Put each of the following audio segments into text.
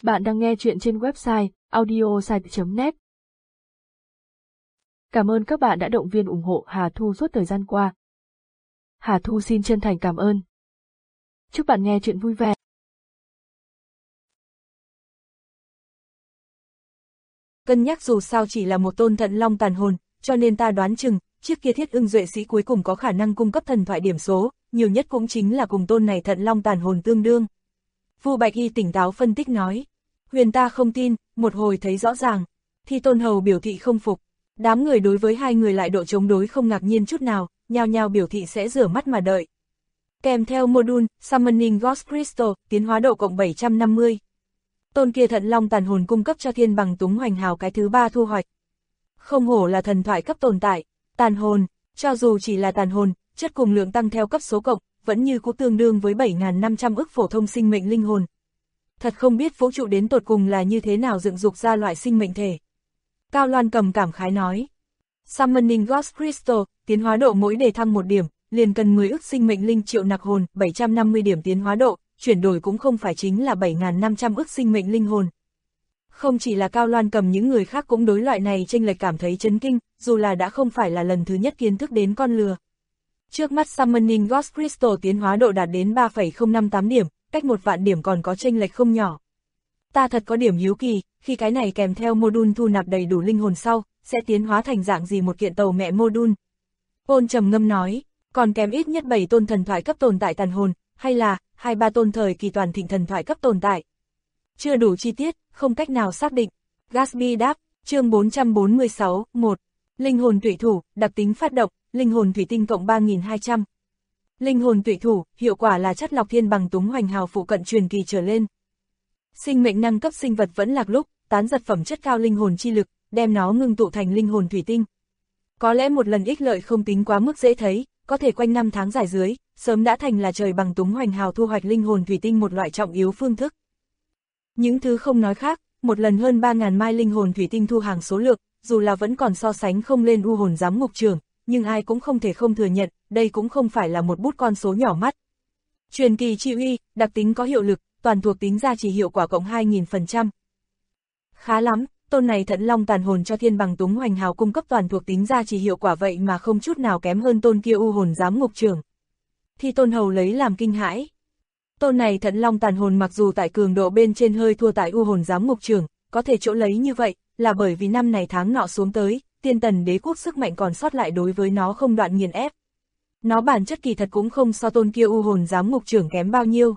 Bạn đang nghe chuyện trên website audiosite.net. Cảm ơn các bạn đã động viên ủng hộ Hà Thu suốt thời gian qua. Hà Thu xin chân thành cảm ơn. Chúc bạn nghe chuyện vui vẻ. Cân nhắc dù sao chỉ là một tôn thận long tàn hồn, cho nên ta đoán chừng, chiếc kia Thiết Ưng Duệ Sĩ cuối cùng có khả năng cung cấp thần thoại điểm số, nhiều nhất cũng chính là cùng tôn này thận long tàn hồn tương đương. Vu Bạch Y tỉnh táo phân tích nói. Huyền ta không tin, một hồi thấy rõ ràng. Thi Tôn Hầu biểu thị không phục. Đám người đối với hai người lại độ chống đối không ngạc nhiên chút nào, nhao nhao biểu thị sẽ rửa mắt mà đợi. Kèm theo module, Summoning Ghost Crystal, tiến hóa độ cộng 750. Tôn kia thận long tàn hồn cung cấp cho Thiên Bằng Túng Hoành Hào cái thứ 3 thu hoạch. Không hổ là thần thoại cấp tồn tại, tàn hồn, cho dù chỉ là tàn hồn, chất cùng lượng tăng theo cấp số cộng, vẫn như cũng tương đương với 7.500 ức phổ thông sinh mệnh linh hồn. Thật không biết vũ trụ đến tột cùng là như thế nào dựng dục ra loại sinh mệnh thể. Cao Loan Cầm cảm khái nói. Summoning Ghost Crystal, tiến hóa độ mỗi đề thăng 1 điểm, liền cần 10 ức sinh mệnh linh triệu nặc hồn, 750 điểm tiến hóa độ, chuyển đổi cũng không phải chính là 7.500 ức sinh mệnh linh hồn. Không chỉ là Cao Loan Cầm, những người khác cũng đối loại này chênh lệch cảm thấy chấn kinh, dù là đã không phải là lần thứ nhất kiến thức đến con lừa. Trước mắt Summoning Ghost Crystal tiến hóa độ đạt đến 3,058 điểm, cách 1 vạn điểm còn có chênh lệch không nhỏ. Ta thật có điểm hiếu kỳ, khi cái này kèm theo module thu nạp đầy đủ linh hồn sau, sẽ tiến hóa thành dạng gì một kiện tàu mẹ module. Ôn trầm ngâm nói, còn kém ít nhất 7 tôn thần thoại cấp tồn tại tàn hồn, hay là 2-3 tôn thời kỳ toàn thịnh thần thoại cấp tồn tại. Chưa đủ chi tiết, không cách nào xác định. Gatsby đáp, chương 446, 1. Linh hồn tụy thủ, đặc tính phát động, linh hồn thủy tinh cộng 3.200. Linh hồn tụy thủ, hiệu quả là chất lọc Thiên Bằng Túng Hoành Hào phụ cận truyền kỳ trở lên. Sinh mệnh năng cấp sinh vật vẫn lạc lúc, tán giật phẩm chất cao linh hồn chi lực, đem nó ngưng tụ thành linh hồn thủy tinh. Có lẽ một lần ích lợi không tính quá mức dễ thấy, có thể quanh năm tháng dài dưới, sớm đã thành là trời Bằng Túng Hoành Hào thu hoạch linh hồn thủy tinh một loại trọng yếu phương thức. Những thứ không nói khác, một lần hơn 3.000 mai linh hồn thủy tinh thu hàng số lượng, dù là vẫn còn so sánh không lên U Hồn Giám Ngục Trưởng, nhưng ai cũng không thể không thừa nhận, đây cũng không phải là một bút con số nhỏ mắt. Truyền kỳ chi uy, đặc tính có hiệu lực, toàn thuộc tính gia trì hiệu quả cộng 2.000%. Khá lắm, tôn này thận long tàn hồn cho Thiên Bằng Túng Hoành Hào cung cấp toàn thuộc tính gia trì hiệu quả vậy mà không chút nào kém hơn tôn kia U Hồn Giám Ngục Trưởng. Thi Tôn Hầu lấy làm kinh hãi. Tôn này thận long tàn hồn mặc dù tại cường độ bên trên hơi thua tại U Hồn Giám Ngục Trưởng, có thể chỗ lấy như vậy, là bởi vì năm này tháng nọ xuống tới, Tiên Tần Đế quốc sức mạnh còn sót lại đối với nó không đoạn nghiền ép. Nó bản chất kỳ thật cũng không so tôn kia U Hồn Giám Ngục Trưởng kém bao nhiêu.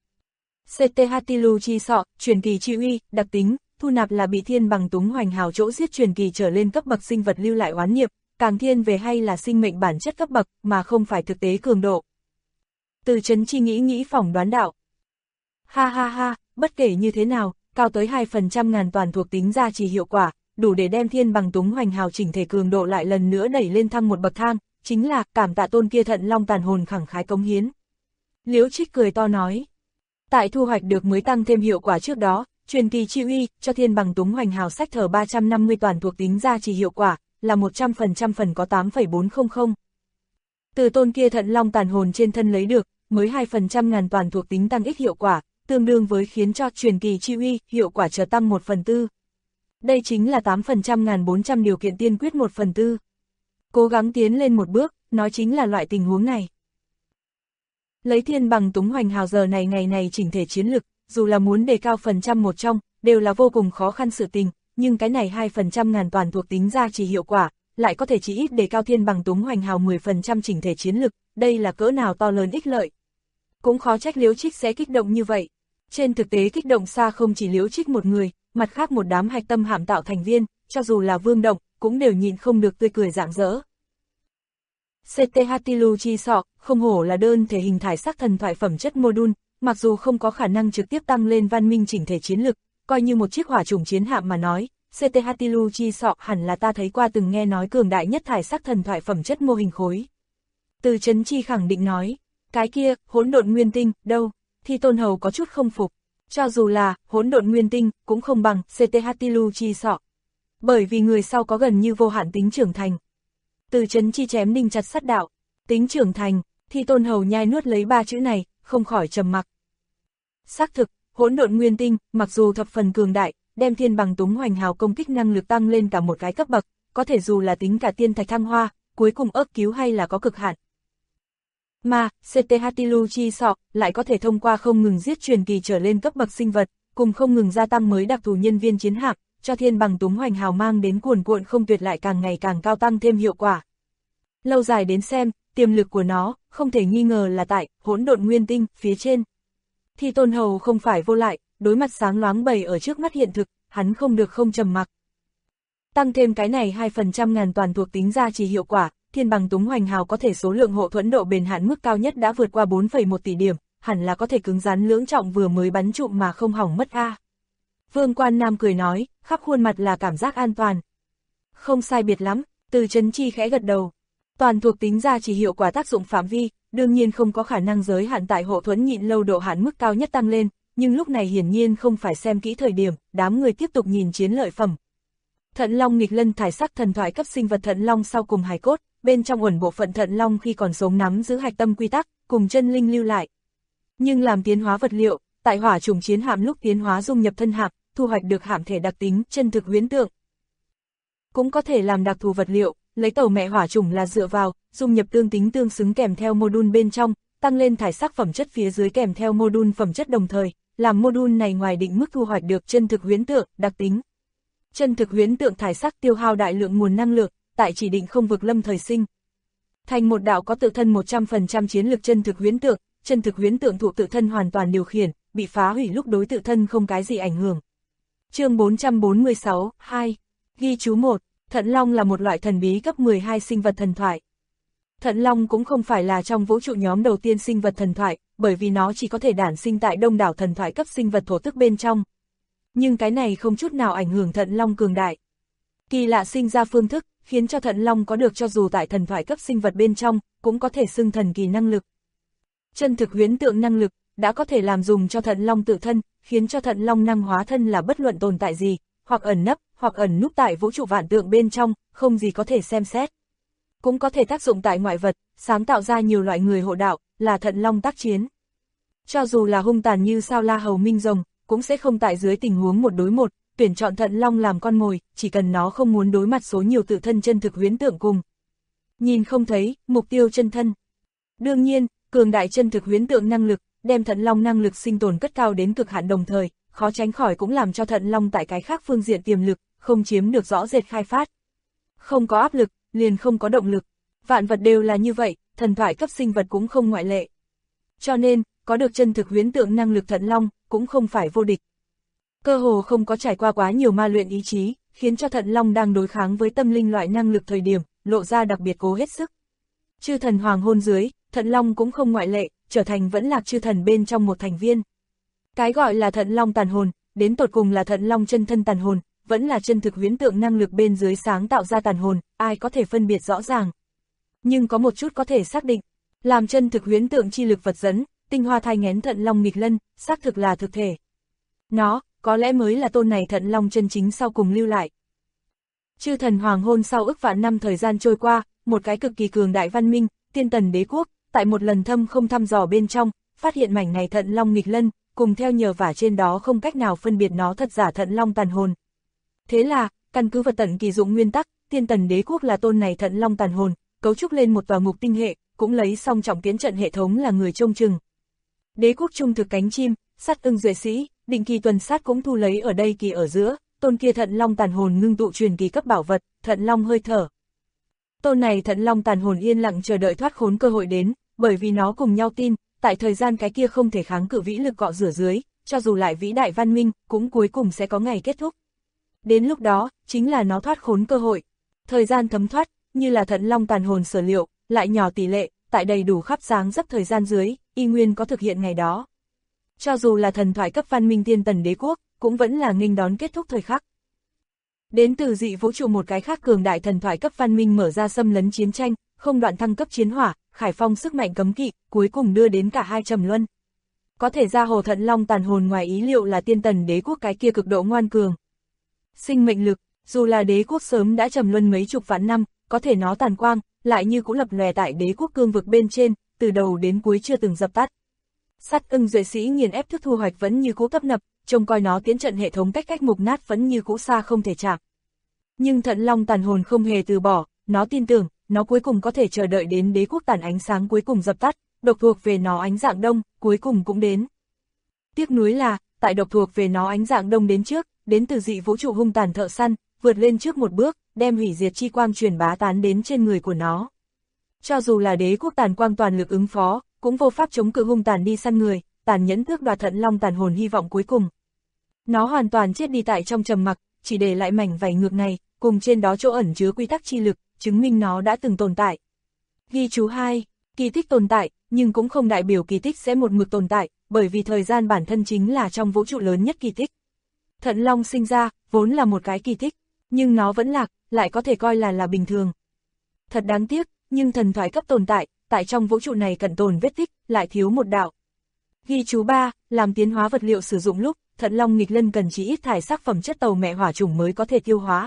CT Hatilu chi sọ, truyền kỳ chi uy, đặc tính, thu nạp là bị Thiên Bằng Túng Hoành Hào chỗ giết truyền kỳ trở lên cấp bậc sinh vật lưu lại oán nghiệp, càng thiên về hay là sinh mệnh bản chất cấp bậc mà không phải thực tế cường độ. Từ Chấn Chi nghĩ phỏng đoán đạo. Ha ha ha, bất kể như thế nào, cao tới 2% ngàn toàn thuộc tính gia trì hiệu quả, đủ để đem Thiên Bằng Túng Hoành Hào chỉnh thể cường độ lại lần nữa đẩy lên thăng một bậc thang, chính là cảm tạ tôn kia thận long tàn hồn khẳng khái cống hiến. Liễu Trích cười to nói. Tại thu hoạch được mới tăng thêm hiệu quả trước đó, truyền kỳ chi uy cho Thiên Bằng Túng Hoành Hào sách thở 350 toàn thuộc tính gia trì hiệu quả, là 100% phần có 8,400. Từ tôn kia thận long tàn hồn trên thân lấy được, mới 2% ngàn toàn thuộc tính tăng ích hiệu quả, tương đương với khiến cho truyền kỳ chi uy hiệu quả trở tăng 1/4. Đây chính là 8% ngàn 400 điều kiện tiên quyết 1/4. Cố gắng tiến lên một bước, nói chính là loại tình huống này. Lấy Thiên Bằng Túng Hoành Hào giờ này ngày này chỉnh thể chiến lực, dù là muốn đề cao phần trăm một trong, đều là vô cùng khó khăn sự tình, nhưng cái này 2% ngàn toàn thuộc tính gia trì hiệu quả, lại có thể chỉ ít đề cao Thiên Bằng Túng Hoành Hào 10% chỉnh thể chiến lực, đây là cỡ nào to lớn ích lợi. Cũng khó trách Liễu Trích sẽ kích động như vậy. Trên thực tế kích động xa không chỉ Liễu Trích một người, mặt khác một đám hạch tâm hạm tạo thành viên, cho dù là Vương Động, cũng đều nhịn không được tươi cười rạng rỡ. CT Hatilu chi sọ, không hổ là đơn thể hình thải sắc thần thoại phẩm chất module, mặc dù không có khả năng trực tiếp tăng lên văn minh chỉnh thể chiến lực, coi như một chiếc hỏa chủng chiến hạm mà nói, CT Hatilu chi sọ hẳn là ta thấy qua từng nghe nói cường đại nhất thải sắc thần thoại phẩm chất mô hình khối. Từ Chấn Chi khẳng định nói, cái kia, hỗn độn nguyên tinh, đâu? Thi Tôn Hầu có chút không phục. Cho dù là hỗn độn nguyên tinh, cũng không bằng CT Hatilu chi sọ. Bởi vì người sau có gần như vô hạn tính trưởng thành. Từ Chấn Chi chém đinh chặt sắt đạo, tính trưởng thành, Thi Tôn Hầu nhai nuốt lấy 3 chữ này, không khỏi trầm mặc. Xác thực, Hỗn độn nguyên tinh, mặc dù thập phần cường đại, đem thiên bằng túng hoành hào công kích năng lực tăng lên cả một cái cấp bậc, có thể dù là tính cả tiên thạch thăng hoa, cuối cùng ấp cứu hay là có cực hạn. Mà, CTHTLU chi sọ, lại có thể thông qua không ngừng giết truyền kỳ trở lên cấp bậc sinh vật, cùng không ngừng gia tăng mới đặc thù nhân viên chiến hạm, cho thiên bằng túng hoành hào mang đến cuồn cuộn không tuyệt lại càng ngày càng cao tăng thêm hiệu quả. Lâu dài đến xem, tiềm lực của nó, không thể nghi ngờ là tại hỗn độn nguyên tinh phía trên. Thi Tôn Hầu không phải vô lại, đối mặt sáng loáng bày ở trước mắt hiện thực, hắn không được không trầm mặc. Tăng thêm cái này 2% ngàn toàn thuộc tính ra chỉ hiệu quả, thiên bằng túng hoành hào có thể số lượng hộ thuẫn độ bền hạn mức cao nhất đã vượt qua 4,1 tỷ điểm, hẳn là có thể cứng rắn lưỡng trọng vừa mới bắn trụm mà không hỏng mất a. Vương Quan Nam cười nói, khắp khuôn mặt là cảm giác an toàn. Không sai biệt lắm, Từ Chấn Chi khẽ gật đầu. Toàn thuộc tính ra chỉ hiệu quả tác dụng phạm vi, đương nhiên không có khả năng giới hạn tại hộ thuẫn nhịn lâu độ hạn mức cao nhất tăng lên, nhưng lúc này hiển nhiên không phải xem kỹ thời điểm, đám người tiếp tục nhìn chiến lợi phẩm. Thận Long nghịch lân thải sắc thần thoại cấp sinh vật Thận Long sau cùng hài cốt, bên trong uẩn bộ phận Thận Long khi còn sống nắm giữ hạch tâm quy tắc, cùng chân linh lưu lại. Nhưng làm tiến hóa vật liệu, tại hỏa trùng chiến hạm lúc tiến hóa dung nhập thân hạm, thu hoạch được hạm thể đặc tính, chân thực huyễn tượng. Cũng có thể làm đặc thù vật liệu, lấy tàu mẹ hỏa trùng là dựa vào, dung nhập tương tính tương xứng kèm theo module bên trong, tăng lên thải sắc phẩm chất phía dưới kèm theo module phẩm chất đồng thời, làm module này ngoài định mức thu hoạch được chân thực huyễn tượng, đặc tính. Chân thực huyễn tượng thải sắc tiêu hao đại lượng nguồn năng lượng, tại chỉ định không vực lâm thời sinh. Thành một đạo có tự thân 100% chiến lực chân thực huyễn tượng thụ tự thân hoàn toàn điều khiển, bị phá hủy lúc đối tự thân không cái gì ảnh hưởng. Chương 446, 2. Ghi chú 1. Thận Long là một loại thần bí cấp 12 sinh vật thần thoại. Thận Long cũng không phải là trong vũ trụ nhóm đầu tiên sinh vật thần thoại, bởi vì nó chỉ có thể đản sinh tại đông đảo thần thoại cấp sinh vật thổ tức bên trong. Nhưng cái này không chút nào ảnh hưởng Thận Long cường đại. Kỳ lạ sinh ra phương thức, khiến cho Thận Long có được cho dù tại thần thoại cấp sinh vật bên trong, cũng có thể xưng thần kỳ năng lực. Chân thực huyễn tượng năng lực, đã có thể làm dùng cho Thận Long tự thân, khiến cho Thận Long năng hóa thân là bất luận tồn tại gì, hoặc ẩn nấp, hoặc ẩn núp tại vũ trụ vạn tượng bên trong, không gì có thể xem xét. Cũng có thể tác dụng tại ngoại vật, sáng tạo ra nhiều loại người hộ đạo, là Thận Long tác chiến. Cho dù là hung tàn như sao La Hầu Minh Rồng, cũng sẽ không tại dưới tình huống một đối một, tuyển chọn Thận Long làm con mồi, chỉ cần nó không muốn đối mặt số nhiều tự thân chân thực huyễn tượng cùng. Nhìn không thấy, mục tiêu chân thân. Đương nhiên, cường đại chân thực huyễn tượng năng lực, đem Thận Long năng lực sinh tồn cất cao đến cực hạn đồng thời, khó tránh khỏi cũng làm cho Thận Long tại cái khác phương diện tiềm lực, không chiếm được rõ rệt khai phát. Không có áp lực, liền không có động lực. Vạn vật đều là như vậy, thần thoại cấp sinh vật cũng không ngoại lệ. Cho nên, có được chân thực huyễn tượng năng lực Thận Long, cũng không phải vô địch. Cơ hồ không có trải qua quá nhiều ma luyện ý chí, khiến cho Thận Long đang đối kháng với tâm linh loại năng lực thời điểm, lộ ra đặc biệt cố hết sức. Chư thần hoàng hôn dưới, Thận Long cũng không ngoại lệ, trở thành vẫn lạc chư thần bên trong một thành viên. Cái gọi là Thận Long tàn hồn, đến tột cùng là Thận Long chân thân tàn hồn, vẫn là chân thực huyễn tượng năng lực bên dưới sáng tạo ra tàn hồn, ai có thể phân biệt rõ ràng. Nhưng có một chút có thể xác định, làm chân thực huyễn tượng chi lực vật dẫn, tinh hoa thai nghén Thận Long nghịch lân, xác thực là thực thể. Nó, có lẽ mới là tôn này Thận Long chân chính sau cùng lưu lại. Chư thần hoàng hôn sau ức vạn năm thời gian trôi qua, một cái cực kỳ cường đại văn minh, Tiên Tần Đế quốc, tại một lần thâm không thăm dò bên trong, phát hiện mảnh này Thận Long nghịch lân, cùng theo nhờ vả trên đó không cách nào phân biệt nó thật giả Thận Long tàn hồn. Thế là, căn cứ vật tận kỳ dụng nguyên tắc, Tiên Tần Đế quốc là tôn này Thận Long tàn hồn, cấu trúc lên một tòa ngục tinh hệ, cũng lấy song trọng kiến trận hệ thống là người trông chừng. Đế quốc trung thực cánh chim, sát ưng duệ sĩ, định kỳ tuần sát cũng thu lấy ở đây kỳ ở giữa, tôn kia Thận Long tàn hồn ngưng tụ truyền kỳ cấp bảo vật, Thận Long hơi thở. Tôn này Thận Long tàn hồn yên lặng chờ đợi thoát khốn cơ hội đến, bởi vì nó cùng nhau tin, tại thời gian cái kia không thể kháng cự vĩ lực cọ rửa dưới, cho dù lại vĩ đại văn minh, cũng cuối cùng sẽ có ngày kết thúc. Đến lúc đó, chính là nó thoát khốn cơ hội. Thời gian thấm thoát, như là Thận Long tàn hồn sở liệu, lại nhỏ tỷ lệ, tại đầy đủ khắp dáng dấp thời gian dưới, y nguyên có thực hiện ngày đó. Cho dù là thần thoại cấp văn minh Tiên Tần Đế quốc, cũng vẫn là nghênh đón kết thúc thời khắc. Đến từ dị vũ trụ một cái khác cường đại thần thoại cấp văn minh mở ra xâm lấn chiến tranh, không đoạn thăng cấp chiến hỏa, khải phong sức mạnh cấm kỵ, cuối cùng đưa đến cả hai trầm luân. Có thể ra hồ Thận Long tàn hồn ngoài ý liệu là Tiên Tần Đế quốc cái kia cực độ ngoan cường. Sinh mệnh lực, dù là đế quốc sớm đã trầm luân mấy chục vạn năm, có thể nó tàn quang, lại như cũng lập lòe tại đế quốc cương vực bên trên, từ đầu đến cuối chưa từng dập tắt. Sắt ưng duệ sĩ nghiền ép thức thu hoạch vẫn như cũ tấp nập, trông coi nó tiến trận hệ thống cách mục nát vẫn như cũ xa không thể chạm. Nhưng Thận Long tàn hồn không hề từ bỏ, nó tin tưởng, nó cuối cùng có thể chờ đợi đến đế quốc tàn ánh sáng cuối cùng dập tắt, độc thuộc về nó ánh dạng đông, cuối cùng cũng đến. Tiếc nuối là, tại độc thuộc về nó ánh dạng đông đến trước, đến từ dị vũ trụ hung tàn thợ săn, vượt lên trước một bước, đem hủy diệt chi quang truyền bá tán đến trên người của nó. Cho dù là đế quốc tàn quang toàn lực ứng phó, cũng vô pháp chống cự hung tàn đi săn người, tàn nhẫn tước đoạt Thận Long tàn hồn hy vọng cuối cùng. Nó hoàn toàn chết đi tại trong trầm mặc, chỉ để lại mảnh vảy ngược này, cùng trên đó chỗ ẩn chứa quy tắc chi lực, chứng minh nó đã từng tồn tại. Ghi chú 2, kỳ tích tồn tại, nhưng cũng không đại biểu kỳ tích sẽ một mực tồn tại, bởi vì thời gian bản thân chính là trong vũ trụ lớn nhất kỳ tích. Thận Long sinh ra, vốn là một cái kỳ tích, nhưng nó vẫn lạc, lại có thể coi là bình thường. Thật đáng tiếc, nhưng thần thoại cấp tồn tại, tại trong vũ trụ này cận tồn vết tích, lại thiếu một đạo. Ghi chú 3, làm tiến hóa vật liệu sử dụng lúc, Thận Long nghịch lân cần chỉ ít thải sắc phẩm chất tàu mẹ hỏa trùng mới có thể tiêu hóa.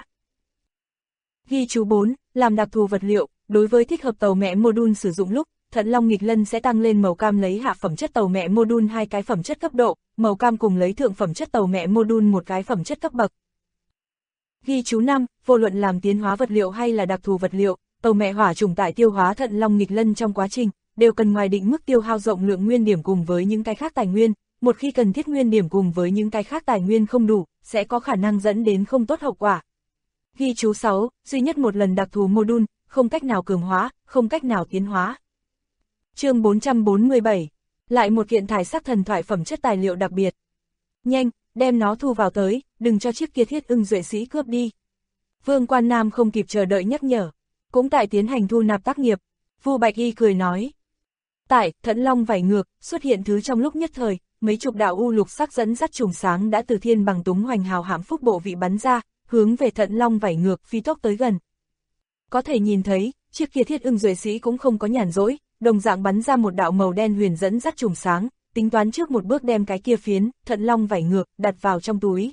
Ghi chú 4, làm đặc thù vật liệu, đối với thích hợp tàu mẹ module sử dụng lúc, Thận Long nghịch lân sẽ tăng lên màu cam lấy hạ phẩm chất tàu mẹ module 2 cái phẩm chất cấp độ, màu cam cùng lấy thượng phẩm chất tàu mẹ module 1 cái phẩm chất cấp bậc. Ghi chú 5, vô luận làm tiến hóa vật liệu hay là đặc thù vật liệu, tàu mẹ hỏa trùng tại tiêu hóa Thận Long nghịch lân trong quá trình, đều cần ngoài định mức tiêu hao rộng lượng nguyên điểm cùng với những cái khác tài nguyên, một khi cần thiết nguyên điểm cùng với những cái khác tài nguyên không đủ, sẽ có khả năng dẫn đến không tốt hậu quả. Ghi chú 6, duy nhất một lần đặc thù module, không cách nào cường hóa, không cách nào tiến hóa. Chương 447, lại một kiện thải sắc thần thoại phẩm chất tài liệu đặc biệt. Nhanh, đem nó thu vào tới, đừng cho chiếc kia thiết ưng duệ sĩ cướp đi. Vương Quan Nam không kịp chờ đợi nhắc nhở, cũng tại tiến hành thu nạp tác nghiệp. Vu Bạch Y cười nói. Tại, Thận Long vảy ngược, xuất hiện thứ trong lúc nhất thời, mấy chục đạo u lục sắc dẫn dắt trùng sáng đã từ thiên bằng túng hoành hào hãm phúc bộ vị bắn ra, hướng về Thận Long vảy ngược phi tốc tới gần. Có thể nhìn thấy, chiếc kia thiết ưng duệ sĩ cũng không có nhàn rỗi, đồng dạng bắn ra một đạo màu đen huyền dẫn dắt trùng sáng, tính toán trước một bước đem cái kia phiến, Thận Long vảy ngược, đặt vào trong túi.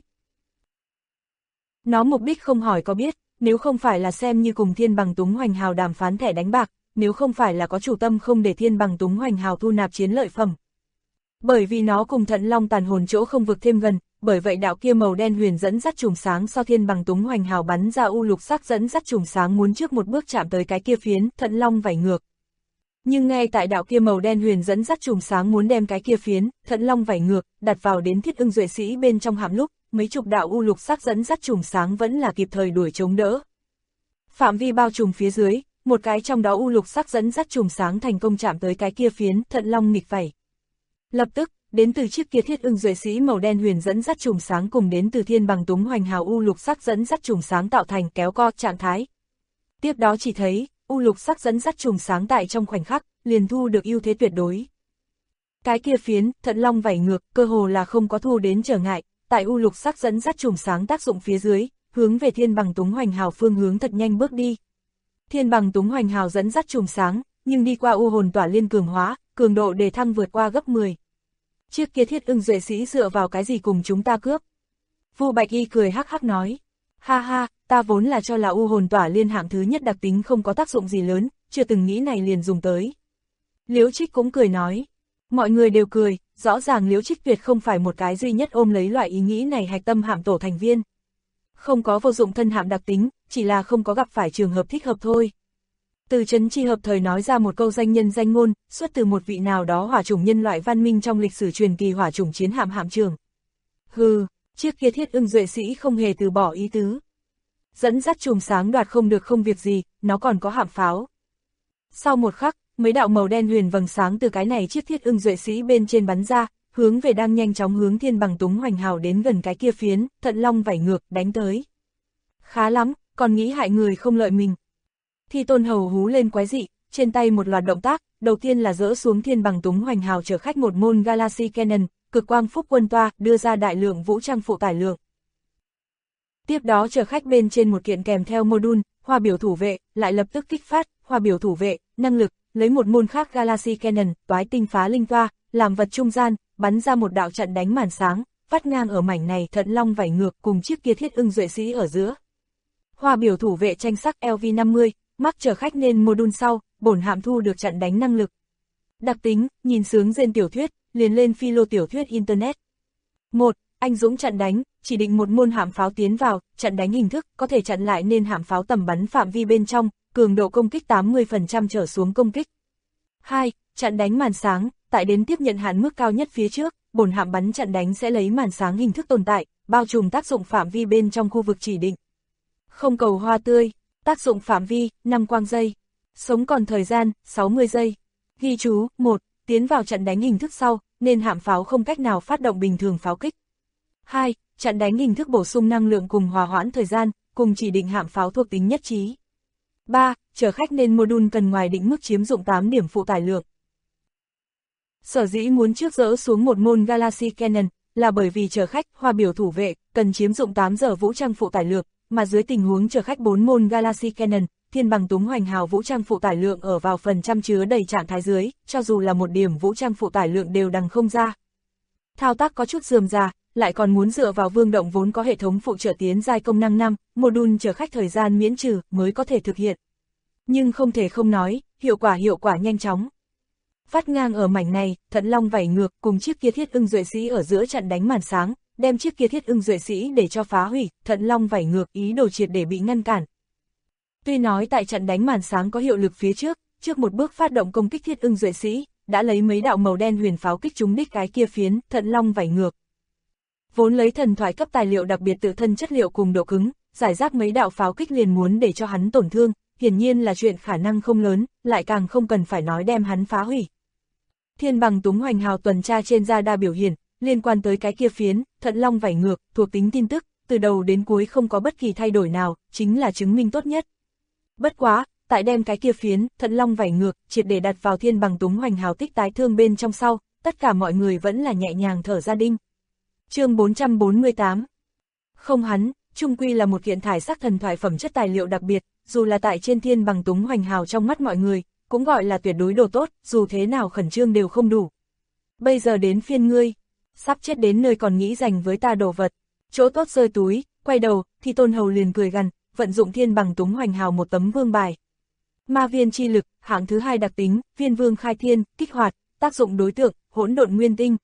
Nó mục đích không hỏi có biết, nếu không phải là xem như cùng thiên bằng túng hoành hào đàm phán thẻ đánh bạc, nếu không phải là có chủ tâm không để thiên bằng túng hoành hào thu nạp chiến lợi phẩm. Bởi vì nó cùng Thận Long tàn hồn chỗ không vực thêm gần, bởi vậy đạo kia màu đen huyền dẫn dắt trùng sáng so thiên bằng túng hoành hào bắn ra u lục sắc dẫn dắt trùng sáng muốn trước một bước chạm tới cái kia phiến, Thận Long vảy ngược. Nhưng ngay tại đạo kia màu đen huyền dẫn dắt trùng sáng muốn đem cái kia phiến, Thận Long vảy ngược, đặt vào đến thiết ưng duệ sĩ bên trong hàm lúc, mấy chục đạo u lục sắc dẫn dắt trùng sáng vẫn là kịp thời đuổi chống đỡ. Phạm vi bao trùm phía dưới, một cái trong đó u lục sắc dẫn dắt trùng sáng thành công chạm tới cái kia phiến, Thận Long nghịch vảy. Lập tức, đến từ chiếc kia thiết ưng duệ sĩ màu đen huyền dẫn dắt trùng sáng cùng đến từ thiên bằng túng hoành hào u lục sắc dẫn dắt trùng sáng tạo thành kéo co trạng thái. Tiếp đó chỉ thấy, u lục sắc dẫn dắt trùng sáng tại trong khoảnh khắc, liền thu được ưu thế tuyệt đối. Cái kia phiến, Thận Long vảy ngược, cơ hồ là không có thu đến trở ngại, tại u lục sắc dẫn dắt trùng sáng tác dụng phía dưới, hướng về thiên bằng túng hoành hào phương hướng thật nhanh bước đi. Thiên bằng túng hoành hào dẫn dắt trùng sáng, nhưng đi qua u hồn tỏa liên cường hóa, cường độ đề thăng vượt qua gấp 10. Chiếc kia thiết ưng duệ sĩ dựa vào cái gì cùng chúng ta cướp? Vu Bạch Y cười hắc hắc nói. Ha ha, ta vốn là cho là u hồn tỏa liên hạng thứ nhất đặc tính không có tác dụng gì lớn, chưa từng nghĩ này liền dùng tới. Liễu Trích cũng cười nói. Mọi người đều cười, rõ ràng Liễu Trích tuyệt không phải một cái duy nhất ôm lấy loại ý nghĩ này hạch tâm hạm tổ thành viên. Không có vô dụng thân hạm đặc tính, chỉ là không có gặp phải trường hợp thích hợp thôi. Từ Trấn Chi hợp thời nói ra một câu danh nhân danh ngôn, xuất từ một vị nào đó hỏa chủng nhân loại văn minh trong lịch sử truyền kỳ hỏa chủng chiến hạm hạm trưởng. Hừ, chiếc kia thiết ưng duệ sĩ không hề từ bỏ ý tứ. Dẫn dắt chùm sáng đoạt không được không việc gì, nó còn có hạm pháo. Sau một khắc, mấy đạo màu đen huyền vầng sáng từ cái này chiếc thiết ưng duệ sĩ bên trên bắn ra, hướng về đang nhanh chóng hướng thiên bằng túng hoành hào đến gần cái kia phiến, Thận Long vảy ngược, đánh tới. Khá lắm, còn nghĩ hại người không lợi mình. Thi Tôn Hầu hú lên quái dị, trên tay một loạt động tác, đầu tiên là dỡ xuống thiên bằng túng hoành hào chở khách một môn Galaxy Cannon, cực quang phúc quân toa, đưa ra đại lượng vũ trang phụ tải lượng. Tiếp đó chở khách bên trên một kiện kèm theo module, hoa biểu thủ vệ, lại lập tức kích phát, hoa biểu thủ vệ, năng lực, lấy một môn khác Galaxy Cannon, toái tinh phá linh toa, làm vật trung gian, bắn ra một đạo trận đánh màn sáng, vắt ngang ở mảnh này Thận Long vảy ngược cùng chiếc kia thiết ưng duệ sĩ ở giữa. Hoa biểu thủ vệ tranh sắc LV50, mắc chở khách nên module sau, bổn hạm thu được trận đánh năng lực. Đặc tính, nhìn sướng rên tiểu thuyết, liền lên philo tiểu thuyết Internet. 1. Anh dũng chặn đánh, chỉ định một môn hạm pháo tiến vào, chặn đánh hình thức, có thể chặn lại nên hạm pháo tầm bắn phạm vi bên trong, cường độ công kích 80% trở xuống công kích. 2. Chặn đánh màn sáng, tại đến tiếp nhận hạn mức cao nhất phía trước, bổn hạm bắn chặn đánh sẽ lấy màn sáng hình thức tồn tại, bao trùm tác dụng phạm vi bên trong khu vực chỉ định. Không cầu hoa tươi, tác dụng phạm vi, 5 quang giây. Sống còn thời gian, 60 giây. Ghi chú, 1. Tiến vào chặn đánh hình thức sau, nên hạm pháo không cách nào phát động bình thường pháo kích. 2. Chặn đánh hình thức bổ sung năng lượng cùng hòa hoãn thời gian, cùng chỉ định hạm pháo thuộc tính nhất trí. 3. Chở khách nên module cần ngoài định mức chiếm dụng 8 điểm phụ tải lượng. Sở dĩ muốn trước dỡ xuống một môn Galaxy Cannon, là bởi vì chở khách, hoa biểu thủ vệ, cần chiếm dụng 8 giờ vũ trang phụ tải lượng, mà dưới tình huống chở khách 4 môn Galaxy Cannon, thiên bằng túng hoành hào vũ trang phụ tải lượng ở vào phần trăm chứa đầy trạng thái dưới, cho dù là một điểm vũ trang phụ tải lượng đều đằng không ra. Thao tác có chút rườm rà, lại còn muốn dựa vào vương động vốn có hệ thống phụ trợ tiến giai công năng 5, module chở khách thời gian miễn trừ mới có thể thực hiện. Nhưng không thể không nói, hiệu quả nhanh chóng. Vắt ngang ở mảnh này, Thận Long vảy ngược cùng chiếc kia Thiết Ưng Duệ Sĩ ở giữa chặn đánh màn sáng, đem chiếc kia Thiết Ưng Duệ Sĩ để cho phá hủy, Thận Long vảy ngược ý đồ triệt để bị ngăn cản. Tuy nói tại chặn đánh màn sáng có hiệu lực phía trước một bước phát động công kích Thiết Ưng Duệ Sĩ, đã lấy mấy đạo màu đen huyền pháo kích trúng đích cái kia phiến, Thận Long vảy ngược. Vốn lấy thần thoại cấp tài liệu đặc biệt tự thân chất liệu cùng độ cứng, giải rác mấy đạo pháo kích liền muốn để cho hắn tổn thương, hiển nhiên là chuyện khả năng không lớn, lại càng không cần phải nói đem hắn phá hủy. Thiên bằng túng hoành hào tuần tra trên radar biểu hiện, liên quan tới cái kia phiến, Thận Long vảy ngược, thuộc tính tin tức, từ đầu đến cuối không có bất kỳ thay đổi nào, chính là chứng minh tốt nhất. Bất quá, tại đem cái kia phiến, Thận Long vảy ngược, triệt để đặt vào thiên bằng túng hoành hào tích tái thương bên trong sau, tất cả mọi người vẫn là nhẹ nhàng thở ra đinh. Chương 448. Không hắn, chung quy là một kiện thải sắc thần thoại phẩm chất tài liệu đặc biệt, dù là tại trên thiên bằng túng hoành hào trong mắt mọi người, cũng gọi là tuyệt đối đồ tốt, dù thế nào khẩn trương đều không đủ. Bây giờ đến phiên ngươi, sắp chết đến nơi còn nghĩ dành với ta đồ vật, chỗ tốt rơi túi, quay đầu, thì Tôn Hầu liền cười gằn, vận dụng thiên bằng túng hoành hào một tấm vương bài. Ma viên chi lực, hạng thứ 2 đặc tính, viên vương khai thiên, kích hoạt, tác dụng đối tượng, hỗn độn nguyên tinh.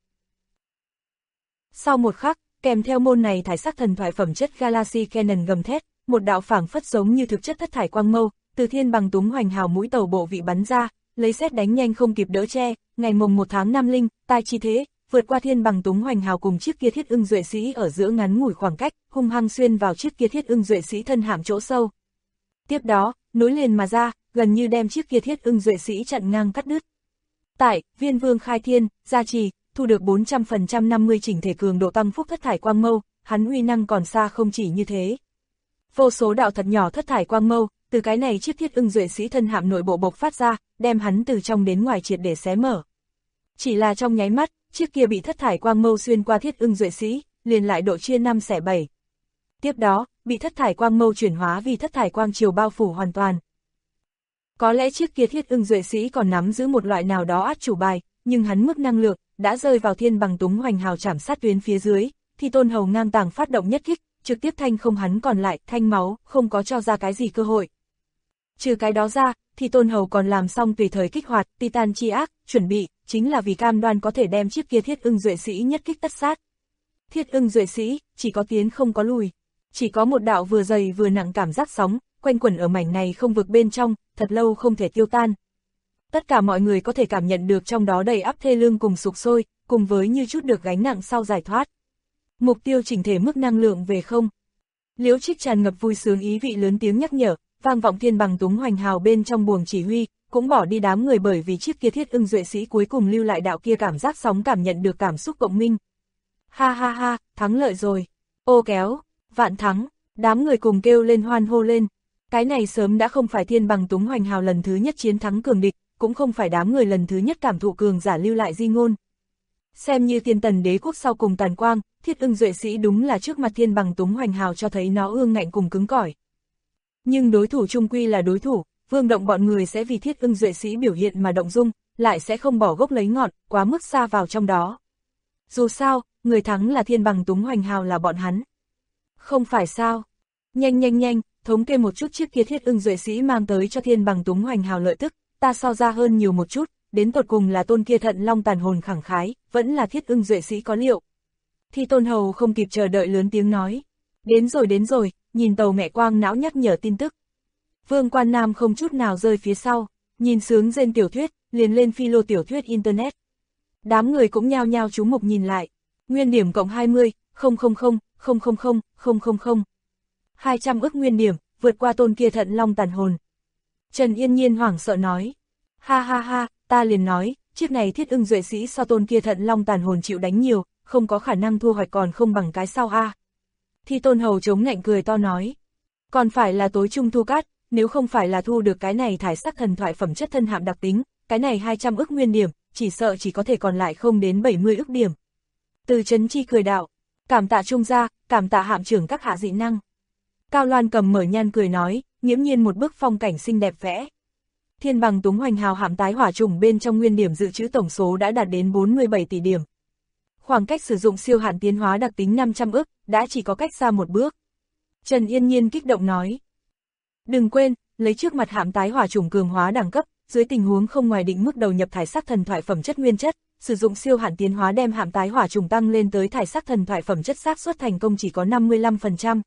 Sau một khắc, kèm theo môn này thải sắc thần thoại phẩm chất Galaxy Cannon gầm thét, một đạo phảng phất giống như thực chất thất thải quang mâu, từ thiên bằng túng hoành hào mũi tàu bộ vị bắn ra, lấy sét đánh nhanh không kịp đỡ che, ngày mồng 1 tháng 5 linh, tai chi thế, vượt qua thiên bằng túng hoành hào cùng chiếc kia Thiết Ưng Duệ Sĩ ở giữa ngắn ngủi khoảng cách, hung hăng xuyên vào chiếc kia Thiết Ưng Duệ Sĩ thân hạm chỗ sâu. Tiếp đó, nối liền mà ra, gần như đem chiếc kia Thiết Ưng Duệ Sĩ chặn ngang cắt đứt. Tại Viên Vương khai thiên, gia trì, thu được 400% 50 chỉnh thể cường độ tăng phúc thất thải quang mâu, hắn uy năng còn xa không chỉ như thế. Vô số đạo thật nhỏ thất thải quang mâu, từ cái này chiếc Thiết Ưng Duệ Sĩ thân hạm nội bộ bộc phát ra, đem hắn từ trong đến ngoài triệt để xé mở. Chỉ là trong nháy mắt, chiếc kia bị thất thải quang mâu xuyên qua Thiết Ưng Duệ Sĩ, liền lại độ chia 5 xẻ 7. Tiếp đó, bị thất thải quang mâu chuyển hóa vì thất thải quang chiều bao phủ hoàn toàn. Có lẽ chiếc kia Thiết Ưng Duệ Sĩ còn nắm giữ một loại nào đó át chủ bài, nhưng hắn mức năng lượng đã rơi vào thiên bằng túng hoành hào chảm sát tuyến phía dưới, thì Tôn Hầu ngang tàng phát động nhất kích, trực tiếp thanh không hắn còn lại, thanh máu, không có cho ra cái gì cơ hội. Trừ cái đó ra, thì Tôn Hầu còn làm xong tùy thời kích hoạt Titan chi ác, chuẩn bị, chính là vì cam đoan có thể đem chiếc kia Thiết Ưng Duệ Sĩ nhất kích tất sát. Thiết Ưng Duệ Sĩ, chỉ có tiến không có lùi, chỉ có một đạo vừa dày vừa nặng cảm giác sóng, quanh quẩn ở mảnh này không vực bên trong, thật lâu không thể tiêu tan. Tất cả mọi người có thể cảm nhận được trong đó đầy ắp thê lương cùng sục sôi, cùng với như chút được gánh nặng sau giải thoát. Mục tiêu chỉnh thể mức năng lượng về không. Liễu Trích tràn ngập vui sướng ý vị lớn tiếng nhắc nhở, vang vọng thiên bằng túng hoành hào bên trong buồng chỉ huy, cũng bỏ đi đám người bởi vì chiếc kia Thiết Ưng Duệ Sĩ cuối cùng lưu lại đạo kia cảm giác sóng cảm nhận được cảm xúc cộng minh. Ha ha ha, thắng lợi rồi. Ô kéo, vạn thắng, đám người cùng kêu lên hoan hô lên. Cái này sớm đã không phải thiên bằng túng hoành hào lần thứ nhất chiến thắng cường địch, cũng không phải đám người lần thứ nhất cảm thụ cường giả lưu lại di ngôn. Xem như Thiên Tần đế quốc sau cùng tàn quang, Thiết Ưng Duệ Sĩ đúng là trước mặt thiên bằng túng hoành hào cho thấy nó ương ngạnh cùng cứng cỏi. Nhưng đối thủ chung quy là đối thủ, Vương Động bọn người sẽ vì Thiết Ưng Duệ Sĩ biểu hiện mà động dung, lại sẽ không bỏ gốc lấy ngọn, quá mức xa vào trong đó. Dù sao, người thắng là thiên bằng túng hoành hào là bọn hắn. Không phải sao? Nhanh, thống kê một chút chiếc kia Thiết Ưng Duệ Sĩ mang tới cho thiên bằng túng hoành hào lợi tức, ta so ra hơn nhiều một chút, đến tột cùng là tôn kia thận long tàn hồn khẳng khái, vẫn là Thiết Ưng Duệ Sĩ có liệu. Thi Tôn Hầu không kịp chờ đợi lớn tiếng nói. Đến rồi, nhìn tàu mẹ quang não nhắc nhở tin tức. Vương Quan Nam không chút nào rơi phía sau, nhìn sướng rên tiểu thuyết, liền lên philo tiểu thuyết Internet. Đám người cũng nhao nhao chú mục nhìn lại. Nguyên điểm cộng 20, 000, 000. 200 ức nguyên điểm, vượt qua tôn kia thận long tàn hồn. Trần Yên Nhiên hoảng sợ nói. Ha, ta liền nói, chiếc này Thiết Ưng Duệ Sĩ so tôn kia thận long tàn hồn chịu đánh nhiều, không có khả năng thu hoạch còn không bằng cái sau a. Thi Tôn Hầu chống ngạnh cười to nói. Còn phải là tối trung thu cát, nếu không phải là thu được cái này thải sắc thần thoại phẩm chất thân hạm đặc tính, cái này 200 ức nguyên điểm, chỉ sợ chỉ có thể còn lại không đến 70 ức điểm. Từ Trấn Chi cười đạo, cảm tạ Trung gia, cảm tạ hạm trưởng các hạ dị năng. Cao Loan cầm mở nhan cười nói, nghiễm nhiên một bức phong cảnh xinh đẹp vẽ. Thiên Bằng Túng Hoành Hào hạm tái hỏa trùng bên trong nguyên điểm dự trữ tổng số đã đạt đến 47 tỷ điểm. Khoảng cách sử dụng siêu hạn tiến hóa đặc tính 500 ức, đã chỉ có cách xa một bước. Trần Yên Nhiên kích động nói. Đừng quên, lấy trước mặt hạm tái hỏa trùng cường hóa đẳng cấp, dưới tình huống không ngoài định mức đầu nhập thải sắc thần thoại phẩm chất nguyên chất, sử dụng siêu hạn tiến hóa đem hạm tái hỏa trùng tăng lên tới thải sắc thần thoại phẩm chất xác suất thành công chỉ có 55%.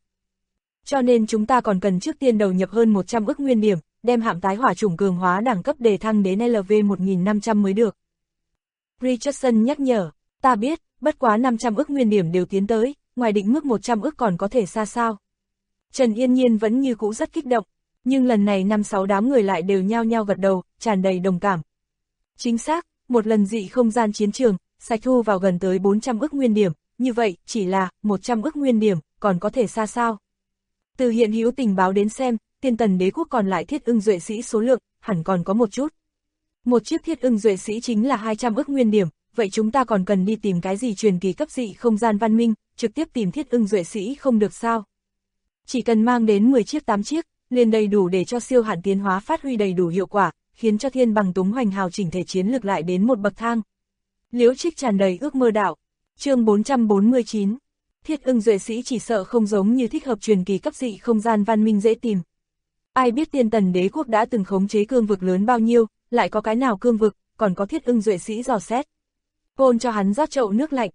Cho nên chúng ta còn cần trước tiên đầu nhập hơn 100 ức nguyên điểm, đem hạm tái hỏa trùng cường hóa đẳng cấp đề thăng đến LV1500 mới được. Richardson nhắc nhở, ta biết, bất quá 500 ức nguyên điểm đều tiến tới, ngoài định mức 100 ức còn có thể xa sao. Trần Yên Nhiên vẫn như cũ rất kích động, nhưng lần này 5-6 đám người lại đều nhao nhao gật đầu, tràn đầy đồng cảm. Chính xác, một lần dị không gian chiến trường, sạch thu vào gần tới 400 ức nguyên điểm, như vậy, chỉ là 100 ức nguyên điểm, còn có thể xa sao. Từ hiện hữu tình báo đến xem, Tiên Tần Đế quốc còn lại Thiết Ưng Duệ Sĩ số lượng, hẳn còn có một chút. Một chiếc Thiết Ưng Duệ Sĩ chính là 200 ức nguyên điểm, vậy chúng ta còn cần đi tìm cái gì truyền kỳ cấp dị không gian văn minh, trực tiếp tìm Thiết Ưng Duệ Sĩ không được sao. Chỉ cần mang đến 10 chiếc 8 chiếc, liền đầy đủ để cho siêu hạn tiến hóa phát huy đầy đủ hiệu quả, khiến cho Thiên Bằng Túng Hoành Hào chỉnh thể chiến lực lại đến một bậc thang. Liễu Trích tràn đầy ước mơ đạo. Chương 449. Thiết Ưng Duệ Sĩ chỉ sợ không giống như thích hợp truyền kỳ cấp dị không gian văn minh dễ tìm. Ai biết Tiên Tần Đế quốc đã từng khống chế cương vực lớn bao nhiêu, lại có cái nào cương vực, còn có Thiết Ưng Duệ Sĩ dò xét. Côn cho hắn rót chậu nước lạnh.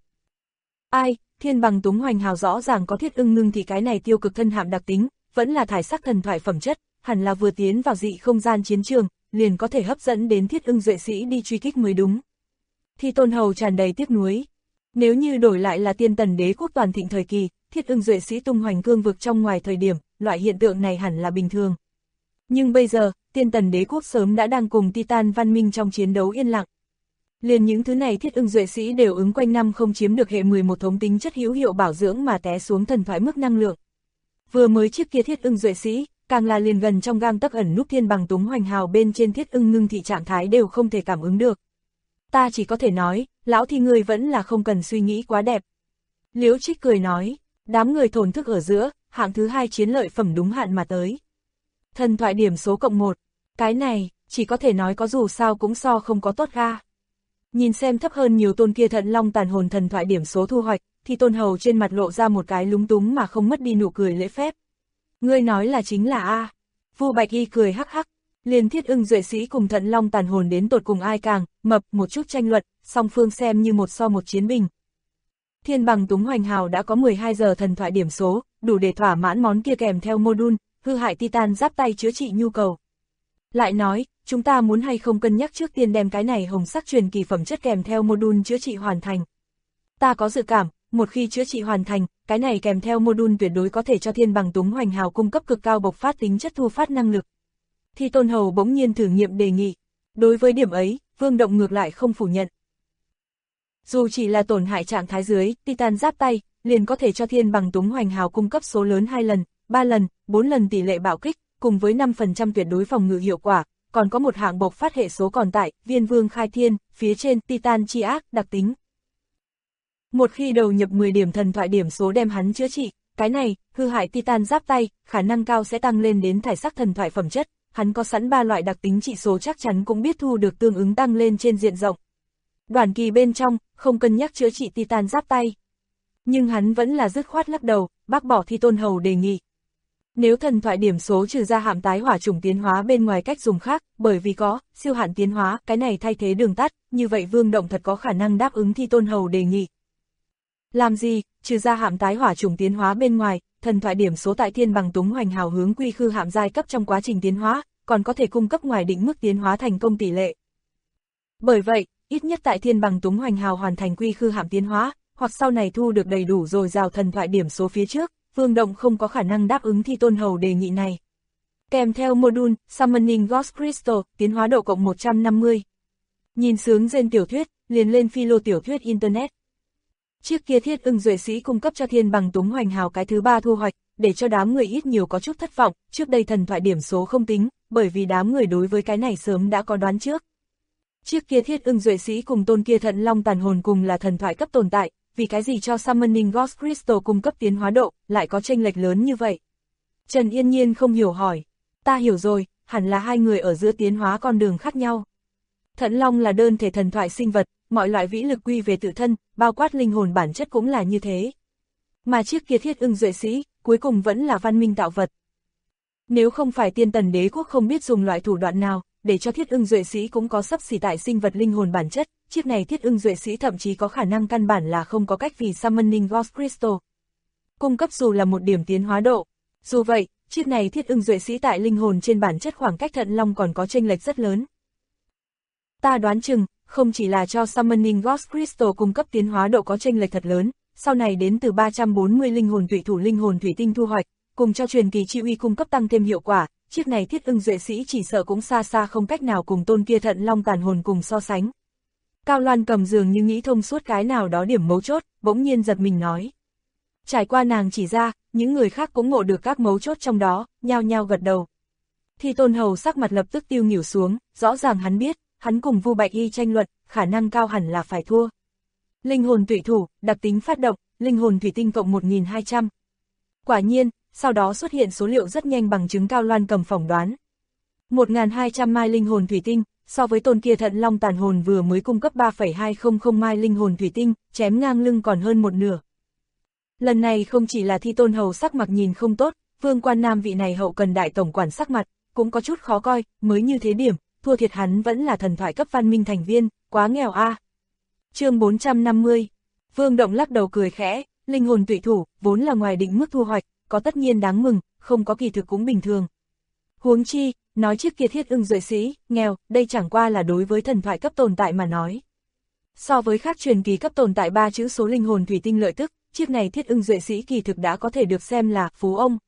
Ai, Thiên Bằng Túng Hoành Hào rõ ràng có Thiết Ưng ngưng thì cái này tiêu cực thân hạm đặc tính, vẫn là thải sắc thần thoại phẩm chất, hẳn là vừa tiến vào dị không gian chiến trường, liền có thể hấp dẫn đến Thiết Ưng Duệ Sĩ đi truy kích mới đúng. Thi Tôn Hầu tràn đầy tiếc nuối. Nếu như đổi lại là Tiên Tần Đế quốc toàn thịnh thời kỳ, Thiết Ưng Duệ Sĩ tung hoành cương vực trong ngoài thời điểm, loại hiện tượng này hẳn là bình thường. Nhưng bây giờ, Tiên Tần Đế quốc sớm đã đang cùng Titan văn minh trong chiến đấu yên lặng. Liền những thứ này Thiết Ưng Duệ Sĩ đều ứng quanh năm không chiếm được hệ 11 thống tính chất hữu hiệu bảo dưỡng mà té xuống thần thoại mức năng lượng. Vừa mới chiếc kia Thiết Ưng Duệ Sĩ, càng là liền gần trong gang tấc ẩn núp Thiên Bằng Túng Hoành Hào bên trên Thiết Ưng ngưng thị trạng thái đều không thể cảm ứng được. Ta chỉ có thể nói, lão Thi ngươi vẫn là không cần suy nghĩ quá đẹp. Liễu Trích cười nói, đám người thổn thức ở giữa, hạng thứ 2 chiến lợi phẩm đúng hạn mà tới. Thần thoại điểm số cộng 1, cái này, chỉ có thể nói có dù sao cũng so không có tốt ga. Nhìn xem thấp hơn nhiều tôn kia thận long tàn hồn thần thoại điểm số thu hoạch, thì Tôn Hầu trên mặt lộ ra một cái lúng túng mà không mất đi nụ cười lễ phép. Ngươi nói là chính là A. Vu Bạch Y cười hắc hắc, liền Thiết Ưng Duệ Sĩ cùng thận long tàn hồn đến tột cùng ai càng mập một chút tranh luận, song phương xem như một so một chiến bình. Thiên Bằng Túng Hoành Hào đã có 12 giờ thần thoại điểm số, đủ để thỏa mãn món kia kèm theo module, hư hại Titan giáp tay chữa trị nhu cầu. Lại nói, chúng ta muốn hay không cân nhắc trước tiên đem cái này hồng sắc truyền kỳ phẩm chất kèm theo module chữa trị hoàn thành. Ta có dự cảm, một khi chữa trị hoàn thành, cái này kèm theo module tuyệt đối có thể cho Thiên Bằng Túng Hoành Hào cung cấp cực cao bộc phát tính chất thu phát năng lực. Thi Tôn Hầu bỗng nhiên thử nghiệm đề nghị. Đối với điểm ấy, Vương Động ngược lại không phủ nhận. Dù chỉ là tổn hại trạng thái dưới, Titan giáp tay, liền có thể cho Thiên Bằng Túng Hoành Hào cung cấp số lớn 2 lần, 3 lần, 4 lần tỷ lệ bạo kích, cùng với 5% tuyệt đối phòng ngự hiệu quả, còn có một hạng bộc phát hệ số còn tại, Viên Vương Khai Thiên, phía trên Titan chi ác, đặc tính. Một khi đầu nhập 10 điểm thần thoại điểm số đem hắn chữa trị, cái này, hư hại Titan giáp tay, khả năng cao sẽ tăng lên đến thải sắc thần thoại phẩm chất, hắn có sẵn 3 loại đặc tính trị số chắc chắn cũng biết thu được tương ứng tăng lên trên diện rộng. Đoạn kỳ bên trong, không cân nhắc chữa trị Titan giáp tay. Nhưng hắn vẫn là dứt khoát lắc đầu, bác bỏ Thi Tôn Hầu đề nghị. Nếu thần thoại điểm số trừ ra hạm tái hỏa chủng tiến hóa bên ngoài cách dùng khác, bởi vì có siêu hạn tiến hóa, cái này thay thế đường tắt, như vậy Vương Động thật có khả năng đáp ứng Thi Tôn Hầu đề nghị. Làm gì, trừ ra hạm tái hỏa chủng tiến hóa bên ngoài, thần thoại điểm số tại thiên bằng túng hoành hào hướng quy khư hạm giai cấp trong quá trình tiến hóa, còn có thể cung cấp ngoài định mức tiến hóa thành công tỷ lệ. Bởi vậy, ít nhất tại thiên bằng túng hoành hào hoàn thành quy khư hạm tiến hóa, hoặc sau này thu được đầy đủ dồi dào thần thoại điểm số phía trước, Vương Động không có khả năng đáp ứng Thi Tôn Hầu đề nghị này. Kèm theo module Summoning Ghost Crystal, tiến hóa độ cộng 150. Nhìn sướng trên tiểu thuyết, liền lên philo tiểu thuyết Internet. Trước kia Thiết Ưng Duệ Sĩ cung cấp cho thiên bằng túng hoành hào cái thứ ba thu hoạch, để cho đám người ít nhiều có chút thất vọng, trước đây thần thoại điểm số không tính, bởi vì đám người đối với cái này sớm đã có đoán trước. Trước kia Thiết Ưng Duệ Sĩ cùng tôn kia thận long tàn hồn cùng là thần thoại cấp tồn tại, vì cái gì cho Summoning Ghost Crystal cung cấp tiến hóa độ, lại có chênh lệch lớn như vậy? Trần Yên Nhiên không hiểu hỏi. Ta hiểu rồi, hẳn là hai người ở giữa tiến hóa con đường khác nhau. Thận long là đơn thể thần thoại sinh vật, mọi loại vĩ lực quy về tự thân, bao quát linh hồn bản chất cũng là như thế. Mà trước kia Thiết Ưng Duệ Sĩ, cuối cùng vẫn là văn minh tạo vật. Nếu không phải Tiên Tần Đế quốc không biết dùng loại thủ đoạn nào, để cho Thiết Ưng Duệ Sĩ cũng có xấp xỉ tại sinh vật linh hồn bản chất, chiếc này Thiết Ưng Duệ Sĩ thậm chí có khả năng căn bản là không có cách vì Summoning Ghost Crystal cung cấp dù là một điểm tiến hóa độ. Dù vậy, chiếc này Thiết Ưng Duệ Sĩ tại linh hồn trên bản chất khoảng cách thận long còn có chênh lệch rất lớn. Ta đoán chừng, không chỉ là cho Summoning Ghost Crystal cung cấp tiến hóa độ có chênh lệch thật lớn, sau này đến từ 340 linh hồn thủy thủ linh hồn thủy tinh thu hoạch, cùng cho truyền kỳ chi uy cung cấp tăng thêm hiệu quả, chiếc này Thiết Ưng Duệ Sĩ chỉ sợ cũng xa xa không cách nào cùng tôn kia thận long tàn hồn cùng so sánh. Cao Loan Cầm dường như nghĩ thông suốt cái nào đó điểm mấu chốt, bỗng nhiên giật mình nói. Trải qua nàng chỉ ra, những người khác cũng ngộ được các mấu chốt trong đó, nhao nhao gật đầu. Thi Tôn Hầu sắc mặt lập tức tiêu nghỉu xuống, rõ ràng hắn biết, hắn cùng Vu Bạch Y tranh luận, khả năng cao hẳn là phải thua. Linh hồn tùy thủ, đặc tính phát động, linh hồn thủy tinh cộng 1200. Quả nhiên, sau đó xuất hiện số liệu rất nhanh bằng chứng Cao Loan Cầm phỏng đoán. 1200 mai linh hồn thủy tinh, so với tôn kia thận long tàn hồn vừa mới cung cấp 3,200 mai linh hồn thủy tinh, chém ngang lưng còn hơn một nửa. Lần này không chỉ là Thi Tôn Hầu sắc mặt nhìn không tốt, Vương Quan Nam vị này hậu cần đại tổng quản sắc mặt, cũng có chút khó coi, mới như thế điểm, thua thiệt hắn vẫn là thần thoại cấp văn minh thành viên, quá nghèo a. Chương 450. Vương Động lắc đầu cười khẽ, linh hồn tụy thủ, vốn là ngoài định mức thu hoạch, có tất nhiên đáng mừng, không có kỳ thực cũng bình thường. Huống chi, nói trước kia Thiết Ưng Duệ Sĩ, nghèo, đây chẳng qua là đối với thần thoại cấp tồn tại mà nói. So với khác truyền kỳ cấp tồn tại 3 chữ số linh hồn thủy tinh lợi tức, chiếc này Thiết Ưng Duệ Sĩ kỳ thực đã có thể được xem là phú ông.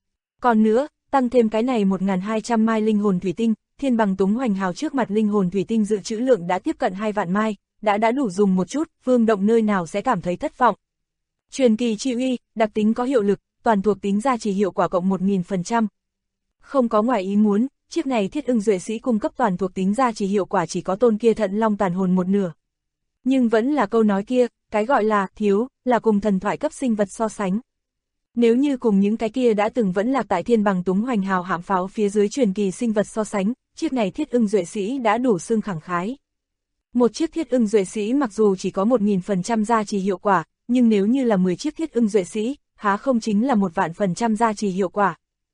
Còn nữa, tăng thêm cái này 1200 mai linh hồn thủy tinh, thiên bằng túng hoành hào trước mặt linh hồn thủy tinh dự trữ lượng đã tiếp cận 2 vạn mai, đã đủ dùng một chút, Vương Động nơi nào sẽ cảm thấy thất vọng. Truyền kỳ chi uy, đặc tính có hiệu lực, toàn thuộc tính gia trì hiệu quả cộng 1000%. Không có ngoài ý muốn, chiếc này Thiết Ưng Duệ Sĩ cung cấp toàn thuộc tính gia trì hiệu quả chỉ có tôn kia thận long tàn hồn một nửa. Nhưng vẫn là câu nói kia, cái gọi là thiếu, là cùng thần thoại cấp sinh vật so sánh. Nếu như cùng những cái kia đã từng vẫn lạc tại thiên bằng túng hoành hào hạm pháo phía dưới truyền kỳ sinh vật so sánh, chiếc này Thiết Ưng Duệ Sĩ đã đủ xương khẳng khái. Một chiếc Thiết Ưng Duệ Sĩ mặc dù chỉ có 1000% gia trì hiệu quả, nhưng nếu như là 10 chiếc Thiết Ưng Duệ Sĩ, há không chính là 1.000% gia trì hiệu quả.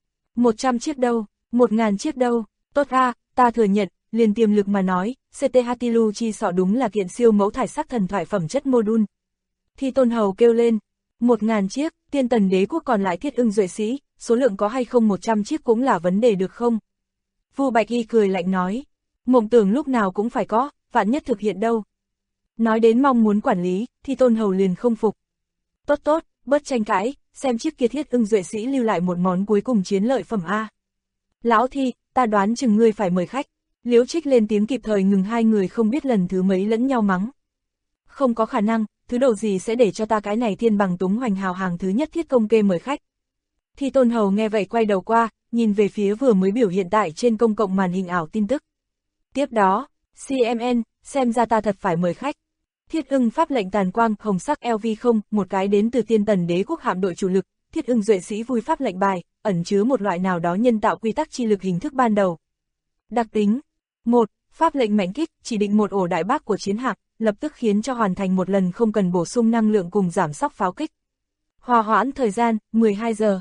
100 chiếc đâu, 1000 chiếc đâu, tốt a, ta thừa nhận, liền tiềm lực mà nói, CT Hatilu chi sọ đúng là kiện siêu mẫu thải sắc thần thoại phẩm chất module. Thi Tôn Hầu kêu lên, 1000 chiếc, Tiên Tần Đế quốc còn lại Thiết Ưng Duệ Sĩ, số lượng có hay không 100 chiếc cũng là vấn đề được không? Vu Bạch Y cười lạnh nói, mộng tưởng lúc nào cũng phải có, vạn nhất thực hiện đâu. Nói đến mong muốn quản lý, Thi Tôn Hầu liền không phục. Tốt tốt, bớt tranh cãi, xem chiếc kia Thiết Ưng Duệ Sĩ lưu lại một món cuối cùng chiến lợi phẩm a. Lão Thi, ta đoán chừng ngươi phải mời khách. Liễu Trích lên tiếng kịp thời ngừng hai người không biết lần thứ mấy lẫn nhau mắng. Không có khả năng, thứ độ gì sẽ để cho ta cái này thiên bằng túng hoành hào hàng thứ nhất thiết công kê mời khách. Thi Tôn Hầu nghe vậy quay đầu qua, nhìn về phía vừa mới biểu hiện tại trên công cộng màn hình ảo tin tức. Tiếp đó, CMN, xem ra ta thật phải mời khách. Thiết Ưng pháp lệnh tàn quang, hồng sắc LV0, một cái đến từ Tiên Tần Đế quốc hạm đội chủ lực, Thiết Ưng Duệ Sĩ vui pháp lệnh bài, ẩn chứa một loại nào đó nhân tạo quy tắc chi lực hình thức ban đầu. Đặc tính 1. Pháp lệnh mãnh kích, chỉ định một ổ đại bác của chiến hạm, lập tức khiến cho hoàn thành một lần không cần bổ sung năng lượng cùng giảm sóc pháo kích. Hòa hoãn thời gian, 12 giờ.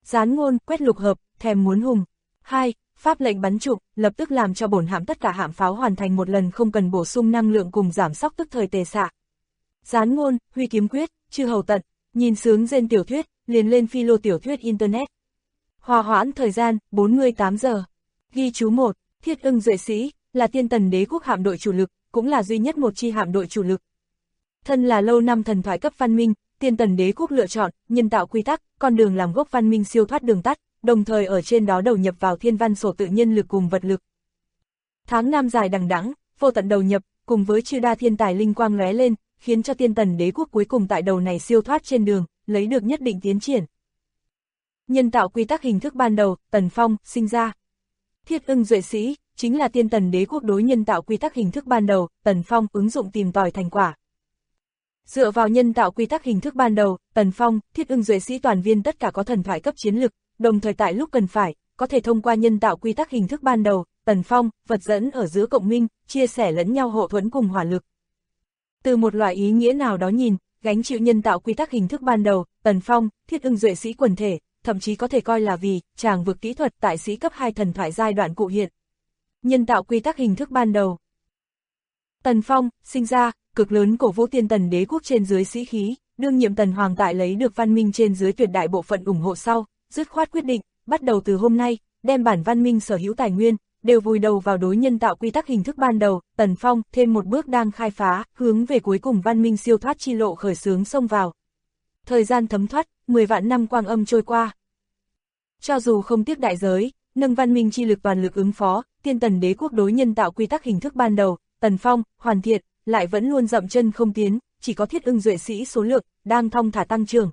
Gián ngôn, quét lục hợp, thèm muốn hùng. 2. Pháp lệnh bắn trụm, lập tức làm cho bổn hạm tất cả hạm pháo hoàn thành một lần không cần bổ sung năng lượng cùng giảm sóc tức thời tề xạ. Gián ngôn, huy kiếm quyết, chư hầu tận, nhìn sướng gen tiểu thuyết, liền lên philo tiểu thuyết internet. Hòa hoãn thời gian, 48 giờ. Ghi chú 1, Thiết Ưng Duệ Sĩ, là Tiên Tần Đế quốc hạm đội chủ lực, cũng là duy nhất một chi hạm đội chủ lực. Thân là lâu năm thần thoại cấp văn minh, Tiên Tần Đế quốc lựa chọn, nhân tạo quy tắc, con đường làm gốc văn minh siêu thoát đường tắt, đồng thời ở trên đó đầu nhập vào thiên văn sổ tự nhân lực cùng vật lực. Tháng năm dài đằng đẵng, vô tận đầu nhập, cùng với chư đa thiên tài linh quang lóe lên, khiến cho Tiên Tần Đế quốc cuối cùng tại đầu này siêu thoát trên đường, lấy được nhất định tiến triển. Nhân tạo quy tắc hình thức ban đầu, Tần Phong, sinh ra. Thiết Ưng Duệ Sĩ, chính là Tiên Tần Đế quốc đối nhân tạo quy tắc hình thức ban đầu, Tần Phong, ứng dụng tìm tòi thành quả. Dựa vào nhân tạo quy tắc hình thức ban đầu, Tần Phong, Thiết Ưng Duệ Sĩ toàn viên tất cả có thần thoại cấp chiến lực, đồng thời tại lúc cần phải, có thể thông qua nhân tạo quy tắc hình thức ban đầu, Tần Phong, vật dẫn ở giữa cộng minh, chia sẻ lẫn nhau hộ thuẫn cùng hỏa lực. Từ một loại ý nghĩa nào đó nhìn, gánh chịu nhân tạo quy tắc hình thức ban đầu, Tần Phong, Thiết Ưng Duệ Sĩ quần thể, thậm chí có thể coi là vì tràng vực kỹ thuật tại sĩ cấp 2 thần thoại giai đoạn cụ hiện. Nhân tạo quy tắc hình thức ban đầu. Tần Phong, sinh ra, cực lớn cổ vũ Tiên Tần Đế quốc trên dưới sĩ khí, đương nhiệm Tần Hoàng tại lấy được văn minh trên dưới tuyệt đại bộ phận ủng hộ sau, dứt khoát quyết định, bắt đầu từ hôm nay, đem bản văn minh sở hữu tài nguyên, đều vùi đầu vào đối nhân tạo quy tắc hình thức ban đầu, Tần Phong thêm một bước đang khai phá, hướng về cuối cùng văn minh siêu thoát chi lộ khởi xướng xông vào. Thời gian thấm thoát, 10 vạn năm quang âm trôi qua. Cho dù không tiếc đại giới, nâng văn minh chi lực toàn lực ứng phó, Tiên Tần Đế quốc đối nhân tạo quy tắc hình thức ban đầu, Tần Phong, hoàn thiện, lại vẫn luôn dậm chân không tiến, chỉ có Thiết Ưng Duệ Sĩ số lượng, đang thong thả tăng trưởng.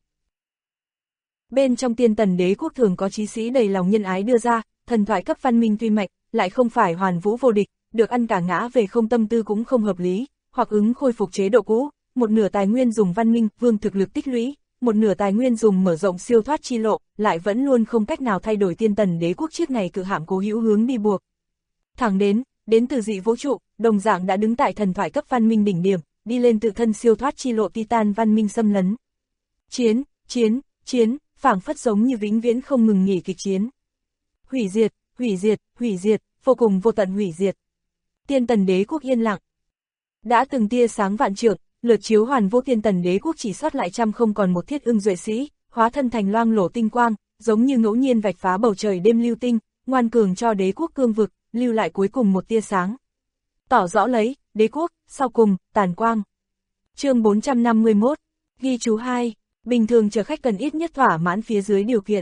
Bên trong Tiên Tần Đế quốc thường có chí sĩ đầy lòng nhân ái đưa ra, thần thoại cấp văn minh tuy mạnh, lại không phải hoàn vũ vô địch, được ăn cả ngã về không tâm tư cũng không hợp lý, hoặc ứng khôi phục chế độ cũ, một nửa tài nguyên dùng văn minh, vương thực lực tích lũy, một nửa tài nguyên dùng mở rộng siêu thoát chi lộ, lại vẫn luôn không cách nào thay đổi Tiên Tần Đế quốc chiếc này cự hạm cố hữu hướng đi buộc. Thẳng đến từ dị vũ trụ, đồng dạng đã đứng tại thần thoại cấp văn minh đỉnh điểm, đi lên tự thân siêu thoát chi lộ Titan văn minh xâm lấn. Chiến, phảng phất giống như vĩnh viễn không ngừng nghỉ kịch chiến. Hủy diệt, vô cùng vô tận hủy diệt. Tiên Tần Đế quốc yên lặng. Đã từng tia sáng vạn trượng, lượt chiếu hoàn vô Tiên Tần Đế quốc chỉ sót lại trăm không còn một Thiết Ưng Duệ Sĩ, hóa thân thành loang lổ tinh quang, giống như ngẫu nhiên vạch phá bầu trời đêm lưu tinh, ngoan cường cho đế quốc cương vực, lưu lại cuối cùng một tia sáng. Tỏ rõ lấy, đế quốc, sau cùng, tàn quang. Chương 451, ghi chú 2, bình thường chở khách cần ít nhất thỏa mãn phía dưới điều kiện.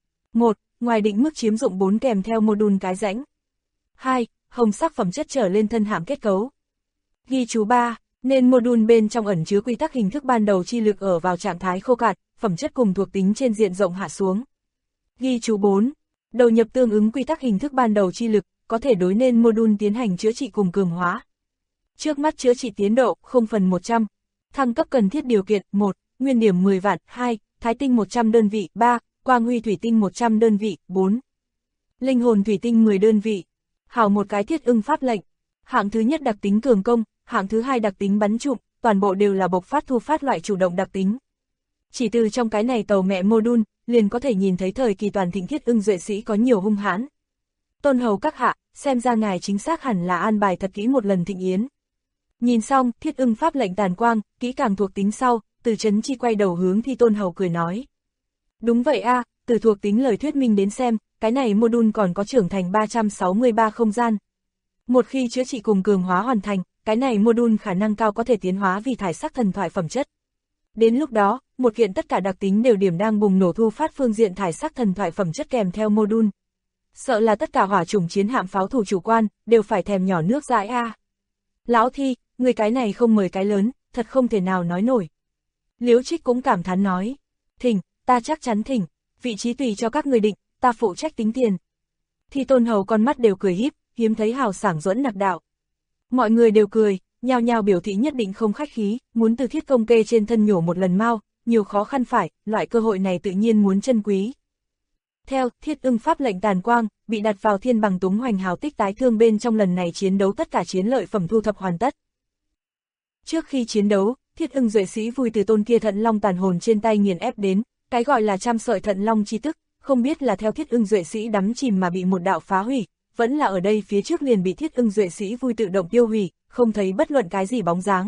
1. Ngoài định mức chiếm dụng 4 kèm theo module cái rãnh. 2. Hồng sắc phẩm chất trở lên thân hạm kết cấu. Ghi chú 3. Nên module bên trong ẩn chứa quy tắc hình thức ban đầu chi lực ở vào trạng thái khô cạn, phẩm chất cùng thuộc tính trên diện rộng hạ xuống. Ghi chú 4. Đầu nhập tương ứng quy tắc hình thức ban đầu chi lực, có thể đối nên module tiến hành chữa trị cùng cường hóa. Trước mắt chữa trị tiến độ 0/100. Thăng cấp cần thiết điều kiện: 1. Nguyên điểm 10 vạn, 2. Thái tinh 100 đơn vị, 3. Quang huy thủy tinh 100 đơn vị, 4. Linh hồn thủy tinh 10 đơn vị. Hảo một cái Thiết Ưng pháp lệnh. Hạng thứ nhất đặc tính cường công, hạng thứ hai đặc tính bắn trụm, toàn bộ đều là bộc phát thu phát loại chủ động đặc tính. Chỉ từ trong cái này tàu mẹ module, liền có thể nhìn thấy thời kỳ toàn thịnh Thiết Ưng Duệ Sĩ có nhiều hung hãn. Tôn hầu các hạ, xem ra ngài chính xác hẳn là an bài thật kỹ một lần thịnh yến. Nhìn xong, Thiết Ưng pháp lệnh tàn quang, kỹ càng thuộc tính sau, Từ Chấn Chi quay đầu hướng Thi Tôn hầu cười nói. Đúng vậy a, từ thuộc tính lời thuyết minh đến xem, cái này module còn có trưởng thành 363 không gian. Một khi chữa trị cùng cường hóa hoàn thành, cái này module khả năng cao có thể tiến hóa vì thải sắc thần thoại phẩm chất. Đến lúc đó, một kiện tất cả đặc tính đều điểm đang bùng nổ thu phát phương diện thải sắc thần thoại phẩm chất kèm theo module. Sợ là tất cả hỏa chủng chiến hạm pháo thủ chủ quan, đều phải thèm nhỏ nước dãi a. Lão Thi, người cái này không mời cái lớn, thật không thể nào nói nổi. Liễu Trích cũng cảm thán nói. Thỉnh, ta chắc chắn thỉnh, vị trí tùy cho các người định, ta phụ trách tính tiền. Thi Tôn hầu con mắt đều cười híp, hiếm thấy hào sảng duẫn nặc đạo. Mọi người đều cười, nhao nhao biểu thị nhất định không khách khí, muốn từ Thiết Công Kê trên thân nhổ một lần mau, nhiều khó khăn phải, loại cơ hội này tự nhiên muốn trân quý. Theo Thiết Ưng pháp lệnh tàn quang, bị đặt vào thiên bằng túng hoành hào tích tái thương bên trong lần này chiến đấu tất cả chiến lợi phẩm thu thập hoàn tất. Trước khi chiến đấu, Thiết Ưng Duệ Sĩ vui từ tôn kia thận long tàn hồn trên tay nghiền ép đến, cái gọi là trăm sợi thận long chi tức, không biết là theo Thiết Ưng Duệ Sĩ đắm chìm mà bị một đạo phá hủy, vẫn là ở đây phía trước liền bị Thiết Ưng Duệ Sĩ vui tự động tiêu hủy, không thấy bất luận cái gì bóng dáng.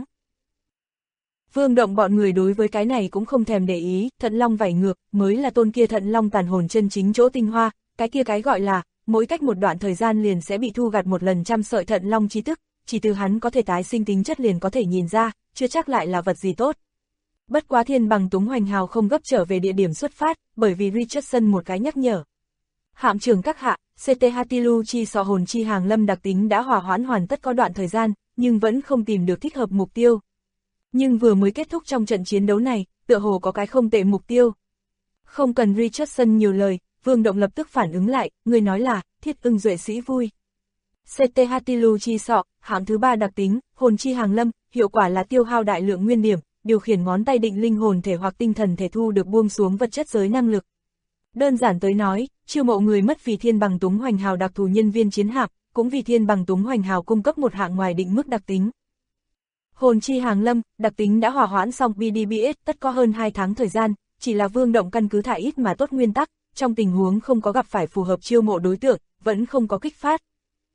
Vương Động bọn người đối với cái này cũng không thèm để ý, Thận Long vảy ngược, mới là tôn kia Thận Long tàn hồn chân chính chỗ tinh hoa, cái kia cái gọi là, mỗi cách một đoạn thời gian liền sẽ bị thu gặt một lần trăm sợi Thận Long chi tức, chỉ từ hắn có thể tái sinh tính chất liền có thể nhìn ra, chưa chắc lại là vật gì tốt. Bất quá Thiên Bằng Túng Hoành Hào không gấp trở về địa điểm xuất phát, bởi vì Richardson một cái nhắc nhở. Hạm trưởng các hạ, CT Hatilu chi sọ hồn chi hàng lâm đặc tính đã hòa hoãn hoàn tất có đoạn thời gian, nhưng vẫn không tìm được thích hợp mục tiêu. Nhưng vừa mới kết thúc trong trận chiến đấu này, tựa hồ có cái không tệ mục tiêu. Không cần Richardson nhiều lời, Vương Động lập tức phản ứng lại, người nói là, Thiết Ưng Duệ Sĩ vui. CT Hatilu chi sọ, hạng thứ 3 đặc tính, hồn chi hàng lâm, hiệu quả là tiêu hao đại lượng nguyên điểm, điều khiển ngón tay định linh hồn thể hoặc tinh thần thể thu được buông xuống vật chất giới năng lực. Đơn giản tới nói, chiêu mộ người mất vì Thiên Bằng Túng Hoành Hào đặc thù nhân viên chiến hạm, cũng vì Thiên Bằng Túng Hoành Hào cung cấp một hạng ngoài định mức đặc tính. Hồn chi hàng lâm, đặc tính đã hòa hoãn xong BDBS tất có hơn 2 tháng thời gian, chỉ là Vương Động căn cứ thải ít mà tốt nguyên tắc, trong tình huống không có gặp phải phù hợp chiêu mộ đối tượng, vẫn không có kích phát.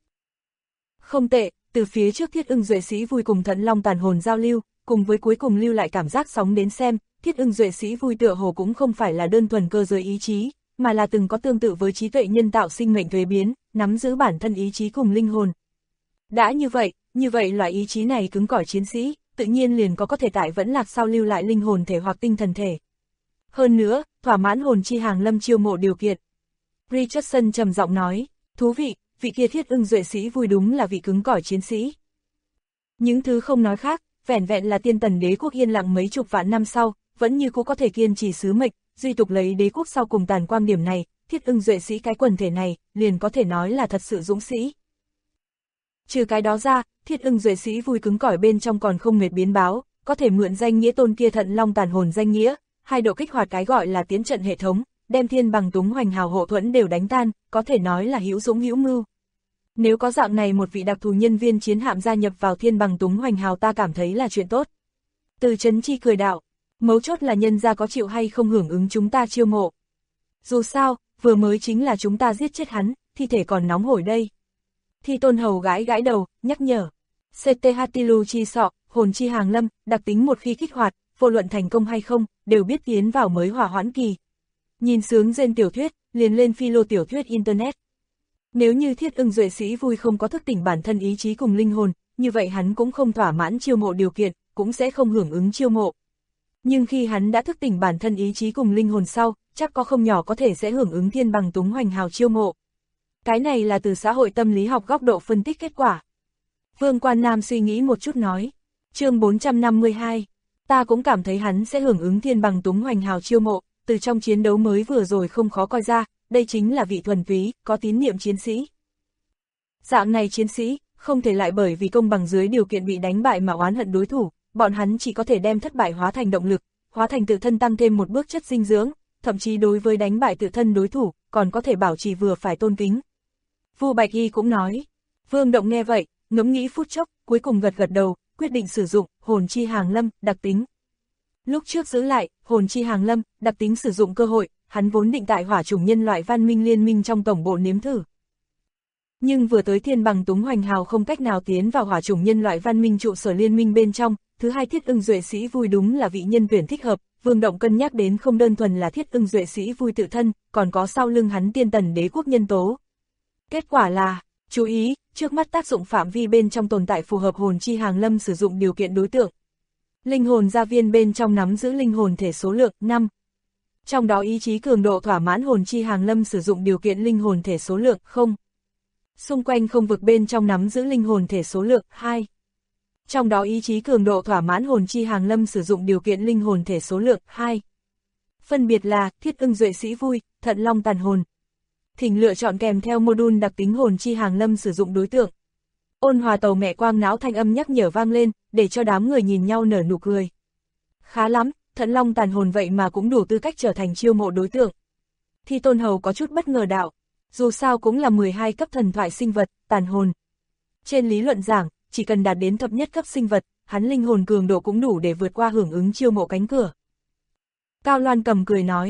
Không tệ, từ phía trước Thiết Ưng Duệ Sĩ vui cùng Thận Long tàn hồn giao lưu, cùng với cuối cùng lưu lại cảm giác sóng đến xem, Thiết Ưng Duệ Sĩ vui tựa hồ cũng không phải là đơn thuần cơ giới ý chí, mà là từng có tương tự với trí tuệ nhân tạo sinh mệnh thuế biến, nắm giữ bản thân ý chí cùng linh hồn. Đã như vậy loại ý chí này cứng cỏi chiến sĩ, tự nhiên liền có thể tại vẫn lạc sau lưu lại linh hồn thể hoặc tinh thần thể. Hơn nữa, thỏa mãn hồn chi hàng lâm chiêu mộ điều kiện. Richardson trầm giọng nói, thú vị, vị kia Thiết Ưng Duệ Sĩ vui đúng là vị cứng cỏi chiến sĩ. Những thứ không nói khác, vẻn vẹn là Tiên Tần đế quốc yên lặng mấy chục vạn năm sau, vẫn như cũ có thể kiên trì sứ mệnh, duy tục lấy đế quốc sau cùng tàn quang điểm này, Thiết Ưng Duệ Sĩ cái quần thể này, liền có thể nói là thật sự dũng sĩ. Trừ cái đó ra, Thiết Ưng Duệ Sĩ vui cứng cỏi bên trong còn không mệt biến báo, có thể mượn danh nghĩa tôn kia Thận Long tàn hồn danh nghĩa, hai độ kích hoạt cái gọi là tiến trận hệ thống, đem Thiên Bằng Túng Hoành Hào hộ thuẫn đều đánh tan, có thể nói là hữu dũng hữu mưu. Nếu có dạng này một vị đặc thù nhân viên chiến hạm gia nhập vào Thiên Bằng Túng Hoành Hào ta cảm thấy là chuyện tốt. Từ Trấn Chi cười đạo, mấu chốt là nhân gia có chịu hay không hưởng ứng chúng ta chiêu mộ. Dù sao, vừa mới chính là chúng ta giết chết hắn, thi thể còn nóng hổi đây. Thi Tôn Hầu gãi gãi đầu, nhắc nhở. CT Hatilu chi sọ, hồn chi hàng lâm, đặc tính một khi kích hoạt, vô luận thành công hay không, đều biết tiến vào mới hỏa hoãn kỳ. Nhìn sướng trên tiểu thuyết, liền lên philo tiểu thuyết Internet. Nếu như Thiết Ưng Duệ Sĩ vui không có thức tỉnh bản thân ý chí cùng linh hồn, như vậy hắn cũng không thỏa mãn chiêu mộ điều kiện, cũng sẽ không hưởng ứng chiêu mộ. Nhưng khi hắn đã thức tỉnh bản thân ý chí cùng linh hồn sau, chắc có không nhỏ có thể sẽ hưởng ứng Thiên Bằng Túng Hoành Hào chiêu mộ. Cái này là từ xã hội tâm lý học góc độ phân tích kết quả. Vương Quan Nam suy nghĩ một chút nói, chương 452, ta cũng cảm thấy hắn sẽ hưởng ứng Thiên Bằng Túng Hoành Hào chiêu mộ, từ trong chiến đấu mới vừa rồi không khó coi ra, đây chính là vị thuần túy, có tín niệm chiến sĩ. Dạng này chiến sĩ, không thể lại bởi vì công bằng dưới điều kiện bị đánh bại mà oán hận đối thủ, bọn hắn chỉ có thể đem thất bại hóa thành động lực, hóa thành tự thân tăng thêm một bước chất dinh dưỡng, thậm chí đối với đánh bại tự thân đối thủ, còn có thể bảo trì vừa phải tôn kính. Vu Bạch Y cũng nói, Vương Động nghe vậy, ngẫm nghĩ phút chốc, cuối cùng gật gật đầu, quyết định sử dụng hồn chi hàng lâm, đặc tính. Lúc trước giữ lại, hồn chi hàng lâm, đặc tính sử dụng cơ hội, hắn vốn định tại hỏa chủng nhân loại văn minh liên minh trong tổng bộ nếm thử. Nhưng vừa tới Thiên Bằng Túng Hoành Hào không cách nào tiến vào hỏa chủng nhân loại văn minh trụ sở liên minh bên trong, thứ hai Thiết Ưng Duệ Sĩ vui đúng là vị nhân tuyển thích hợp, Vương Động cân nhắc đến không đơn thuần là Thiết Ưng Duệ Sĩ vui tự thân, còn có sau lưng hắn Tiên Tần đế quốc nhân tố. Kết quả là, chú ý, trước mắt tác dụng phạm vi bên trong tồn tại phù hợp hồn chi hàng lâm sử dụng điều kiện đối tượng. Linh hồn gia viên bên trong nắm giữ linh hồn thể số lượng 5. Trong đó ý chí cường độ thỏa mãn hồn chi hàng lâm sử dụng điều kiện linh hồn thể số lượng 0. Xung quanh không vực bên trong nắm giữ linh hồn thể số lượng 2. Trong đó ý chí cường độ thỏa mãn hồn chi hàng lâm sử dụng điều kiện linh hồn thể số lượng 2. Phân biệt là Thiết Ưng Duệ Sĩ vui, Thận Long tàn hồn. Thỉnh lựa chọn kèm theo module đặc tính hồn chi hàng lâm sử dụng đối tượng. Ôn hòa tàu mẹ quang não thanh âm nhắc nhở vang lên, để cho đám người nhìn nhau nở nụ cười. Khá lắm, Thận Long tàn hồn vậy mà cũng đủ tư cách trở thành chiêu mộ đối tượng. Thi Tôn Hầu có chút bất ngờ đạo, dù sao cũng là 12 cấp thần thoại sinh vật, tàn hồn. Trên lý luận giảng, chỉ cần đạt đến thập nhất cấp sinh vật, hắn linh hồn cường độ cũng đủ để vượt qua hưởng ứng chiêu mộ cánh cửa. Cao Loan Cầm cười nói,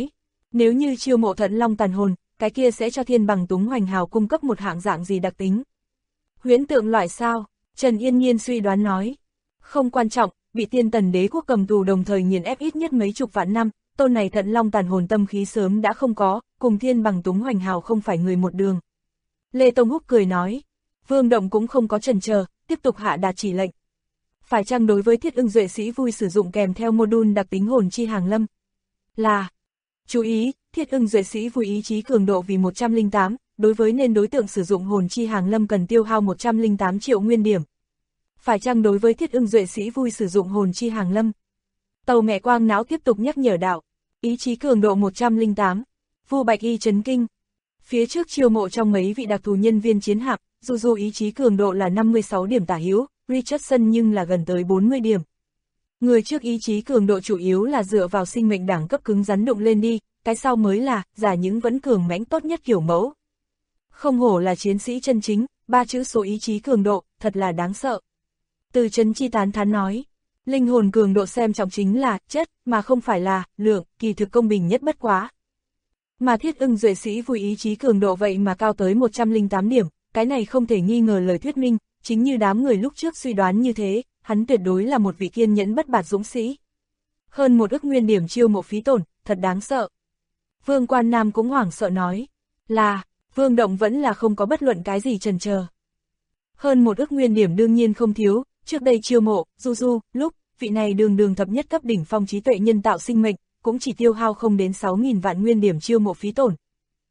Nếu như chiêu mộ Thận Long tàn hồn, cái kia sẽ cho Thiên Bằng Túng Hoành Hào cung cấp một hạng dạng gì đặc tính? Huyễn tượng loại sao? Trần Yên Nhiên suy đoán nói. Không quan trọng, bị Tiên Tần đế quốc cầm tù đồng thời nghiền ép ít nhất mấy chục vạn năm, tôn này Thận Long tàn hồn tâm khí sớm đã không có, cùng Thiên Bằng Túng Hoành Hào không phải người một đường. Lê Tông Húc cười nói. Vương Động cũng không có chần chờ, tiếp tục hạ đạt chỉ lệnh. Phải chăng đối với Thiết Ưng Duệ Sĩ vui sử dụng kèm theo module đặc tính hồn chi hàng lâm? Là. Chú ý, Thiết Ưng Duệ Sĩ vui ý chí cường độ vì 108, đối với nên đối tượng sử dụng hồn chi hàng lâm cần tiêu hao 108 triệu nguyên điểm. Phải chăng đối với Thiết Ưng Duệ Sĩ vui sử dụng hồn chi hàng lâm? Tàu mẹ quang não tiếp tục nhắc nhở đạo, ý chí cường độ 108. Vu Bạch Y chấn kinh. Phía trước chiêu mộ trong mấy vị đặc thù nhân viên chiến hạm, dù ý chí cường độ là 56 điểm tả hữu, Richardson nhưng là gần tới 40 điểm. Người trước ý chí cường độ chủ yếu là dựa vào sinh mệnh đẳng cấp cứng rắn đụng lên đi, cái sau mới là giả những vẫn cường mãnh tốt nhất kiểu mẫu. Không hổ là chiến sĩ chân chính, 3 chữ số ý chí cường độ, thật là đáng sợ. Từ Trấn Chi tán thán nói, linh hồn cường độ xem trọng chính là chất, mà không phải là lượng, kỳ thực công bình nhất bất quá. Mà Thiết Ưng Duệ Sĩ vui ý chí cường độ vậy mà cao tới 108 điểm, cái này không thể nghi ngờ lời thuyết minh, chính như đám người lúc trước suy đoán như thế, hắn tuyệt đối là một vị kiên nhẫn bất bạt dũng sĩ. Hơn 1 ức nguyên điểm chiêu mộ phí tổn, thật đáng sợ. Vương Quan Nam cũng hoảng sợ nói, là, Vương Động vẫn là không có bất luận cái gì chần chờ. Hơn 1 ức nguyên điểm đương nhiên không thiếu, trước đây chiêu mộ, lúc, vị này đường thập nhất cấp đỉnh phong trí tuệ nhân tạo sinh mệnh, cũng chỉ tiêu hao không đến 6.000 vạn nguyên điểm chiêu mộ phí tổn.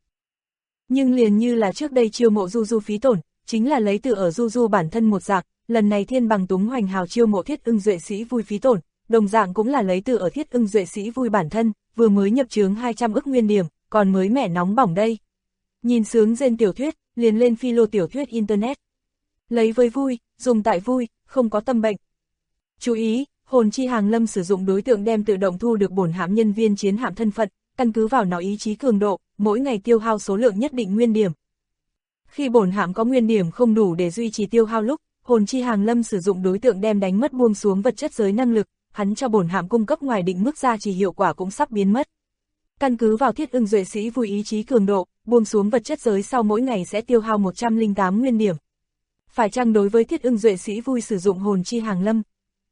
Nhưng liền như là trước đây chiêu mộ phí tổn, chính là lấy từ ở bản thân một dạng, lần này Thiên Bằng Túng Hoành Hào chiêu mộ Thiết Ưng Duệ Sĩ vui phí tổn, đồng dạng cũng là lấy từ ở Thiết Ưng Duệ Sĩ vui bản thân, vừa mới nhập chướng 200 ức nguyên điểm, còn mới mẻ nóng bỏng đây. Nhìn sướng trên tiểu thuyết, liền lên philo tiểu thuyết internet. Lấy với vui, dùng tại vui, không có tâm bệnh. Chú ý, hồn chi hàng lâm sử dụng đối tượng đem tự động thu được bổn hạm nhân viên chiến hạm thân phận, căn cứ vào nó ý chí cường độ, mỗi ngày tiêu hao số lượng nhất định nguyên điểm. Khi bổn hạm có nguyên điểm không đủ để duy trì tiêu hao lúc, hồn chi hàng lâm sử dụng đối tượng đem đánh mất buông xuống vật chất giới năng lực, hắn cho bổn hạm cung cấp ngoài định mức gia trì hiệu quả cũng sắp biến mất. Căn cứ vào Thiết Ưng Duệ Sĩ vui ý chí cường độ, buông xuống vật chất giới sau mỗi ngày sẽ tiêu hao 108 nguyên điểm. Phải chăng đối với Thiết Ưng Duệ Sĩ vui sử dụng hồn chi hàng lâm?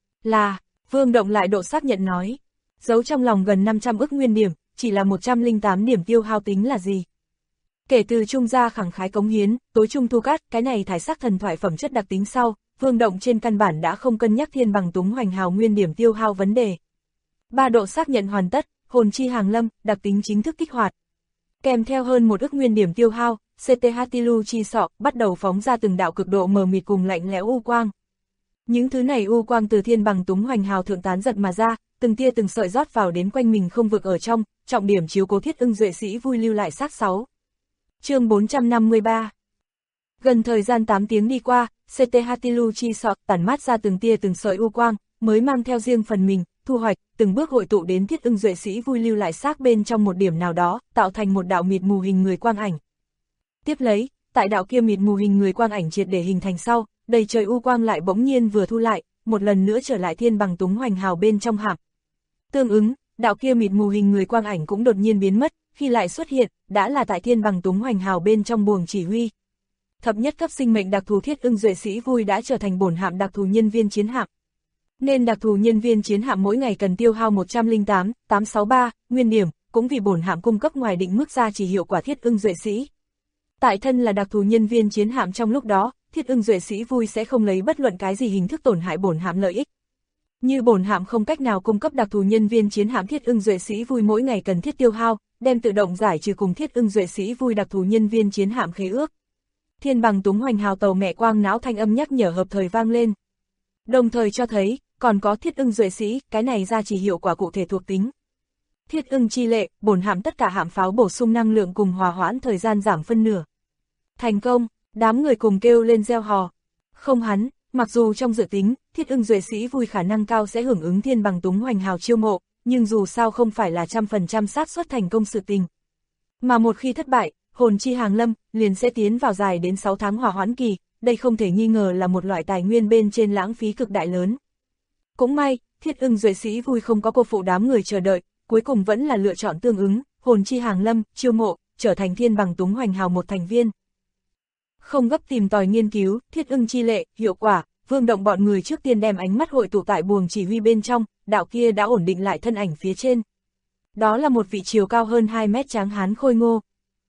Là, Vương Động lại độ xác nhận nói. Giấu trong lòng gần 500 ức nguyên điểm, chỉ là 108 điểm tiêu hao tính là gì? Kể từ Trung gia khẳng khái cống hiến, tối trung thu cát, cái này thải sắc thần thoại phẩm chất đặc tính sau, Vương Động trên căn bản đã không cân nhắc Thiên Bằng Túng Hoành Hào nguyên điểm tiêu hao vấn đề. 3 độ xác nhận hoàn tất, hồn chi hàng lâm, đặc tính chính thức kích hoạt. Kèm theo hơn 1 ức nguyên điểm tiêu hao, CTH Tilu chi sọ bắt đầu phóng ra từng đạo cực độ mờ mịt cùng lạnh lẽo u quang. Những thứ này u quang từ Thiên Bằng Túng Hoành Hào thượng tán giật mà ra, từng tia từng sợi rót vào đến quanh mình không vực ở trong, trọng điểm chiếu cố Thiết Ưng Duệ Sĩ vui lưu lại xác 6. Chương 453. Gần thời gian 8 tiếng đi qua, CTH Tilu chi sọ tản mát ra từng tia từng sợi u quang, mới mang theo riêng phần mình, thu hoạch, từng bước hội tụ đến Thiết Ưng Duệ Sĩ vui lưu lại xác bên trong một điểm nào đó, tạo thành một đạo mịt mù hình người quang ảnh. Tiếp lấy, tại đạo kia mịt mù hình người quang ảnh triệt để hình thành sau, đầy trời u quang lại bỗng nhiên vừa thu lại, một lần nữa trở lại Thiên Bằng Túng Hoành Hào bên trong hạm. Tương ứng, đạo kia mịt mù hình người quang ảnh cũng đột nhiên biến mất, khi lại xuất hiện, đã là tại Thiên Bằng Túng Hoành Hào bên trong buồng chỉ huy. Thập nhất cấp sinh mệnh đặc thù Thiết Ưng Duệ Sĩ vui đã trở thành bổn hạm đặc thù nhân viên chiến hạm. Nên đặc thù nhân viên chiến hạm mỗi ngày cần tiêu hao 108,863 nguyên điểm, cũng vì bổn hạm cung cấp ngoài định mức gia trì hiệu quả Thiết Ưng Duệ Sĩ. Tại thân là đặc thù nhân viên chiến hạm trong lúc đó, Thiết Ưng Duệ Sĩ vui sẽ không lấy bất luận cái gì hình thức tổn hại bổn hạm lợi ích. Như bổn hạm không cách nào cung cấp đặc thù nhân viên chiến hạm Thiết Ưng Duệ Sĩ vui mỗi ngày cần thiết tiêu hao, đem tự động giải trừ cùng Thiết Ưng Duệ Sĩ vui đặc thù nhân viên chiến hạm khế ước. Thiên Bằng Túng Hoành Hào tàu mẹ quang não thanh âm nhắc nhở hợp thời vang lên. Đồng thời cho thấy, còn có Thiết Ưng Duệ Sĩ, cái này ra chỉ hiệu quả cụ thể thuộc tính. Thiết Ưng chi lệ, bổn hạm tất cả hạm pháo bổ sung năng lượng cùng hòa hoãn thời gian giảm phân nửa. Thành công, đám người cùng kêu lên reo hò. Không hắn, mặc dù trong dự tính, Thiết Ưng Duệ Sĩ vui khả năng cao sẽ hưởng ứng Thiên Bằng Túng Hoành Hào chiêu mộ, nhưng dù sao không phải là 100% xác suất thành công sự tình. Mà một khi thất bại, hồn chi hàng lâm, liền sẽ tiến vào dài đến 6 tháng hòa hoãn kỳ, đây không thể nghi ngờ là một loại tài nguyên bên trên lãng phí cực đại lớn. Cũng may, Thiết Ưng Duệ Sĩ vui không có cô phụ đám người chờ đợi, cuối cùng vẫn là lựa chọn tương ứng, hồn chi hàng lâm, chiêu mộ, trở thành thiên bằng túng hoành hào một thành viên. Không gấp tìm tòi nghiên cứu, thiết ưng chi lệ, hiệu quả, Vương Động bọn người trước tiên đem ánh mắt hội tụ tại buồng chỉ huy bên trong, đạo kia đã ổn định lại thân ảnh phía trên. Đó là một vị chiều cao hơn 2 mét tráng hán khôi ngô.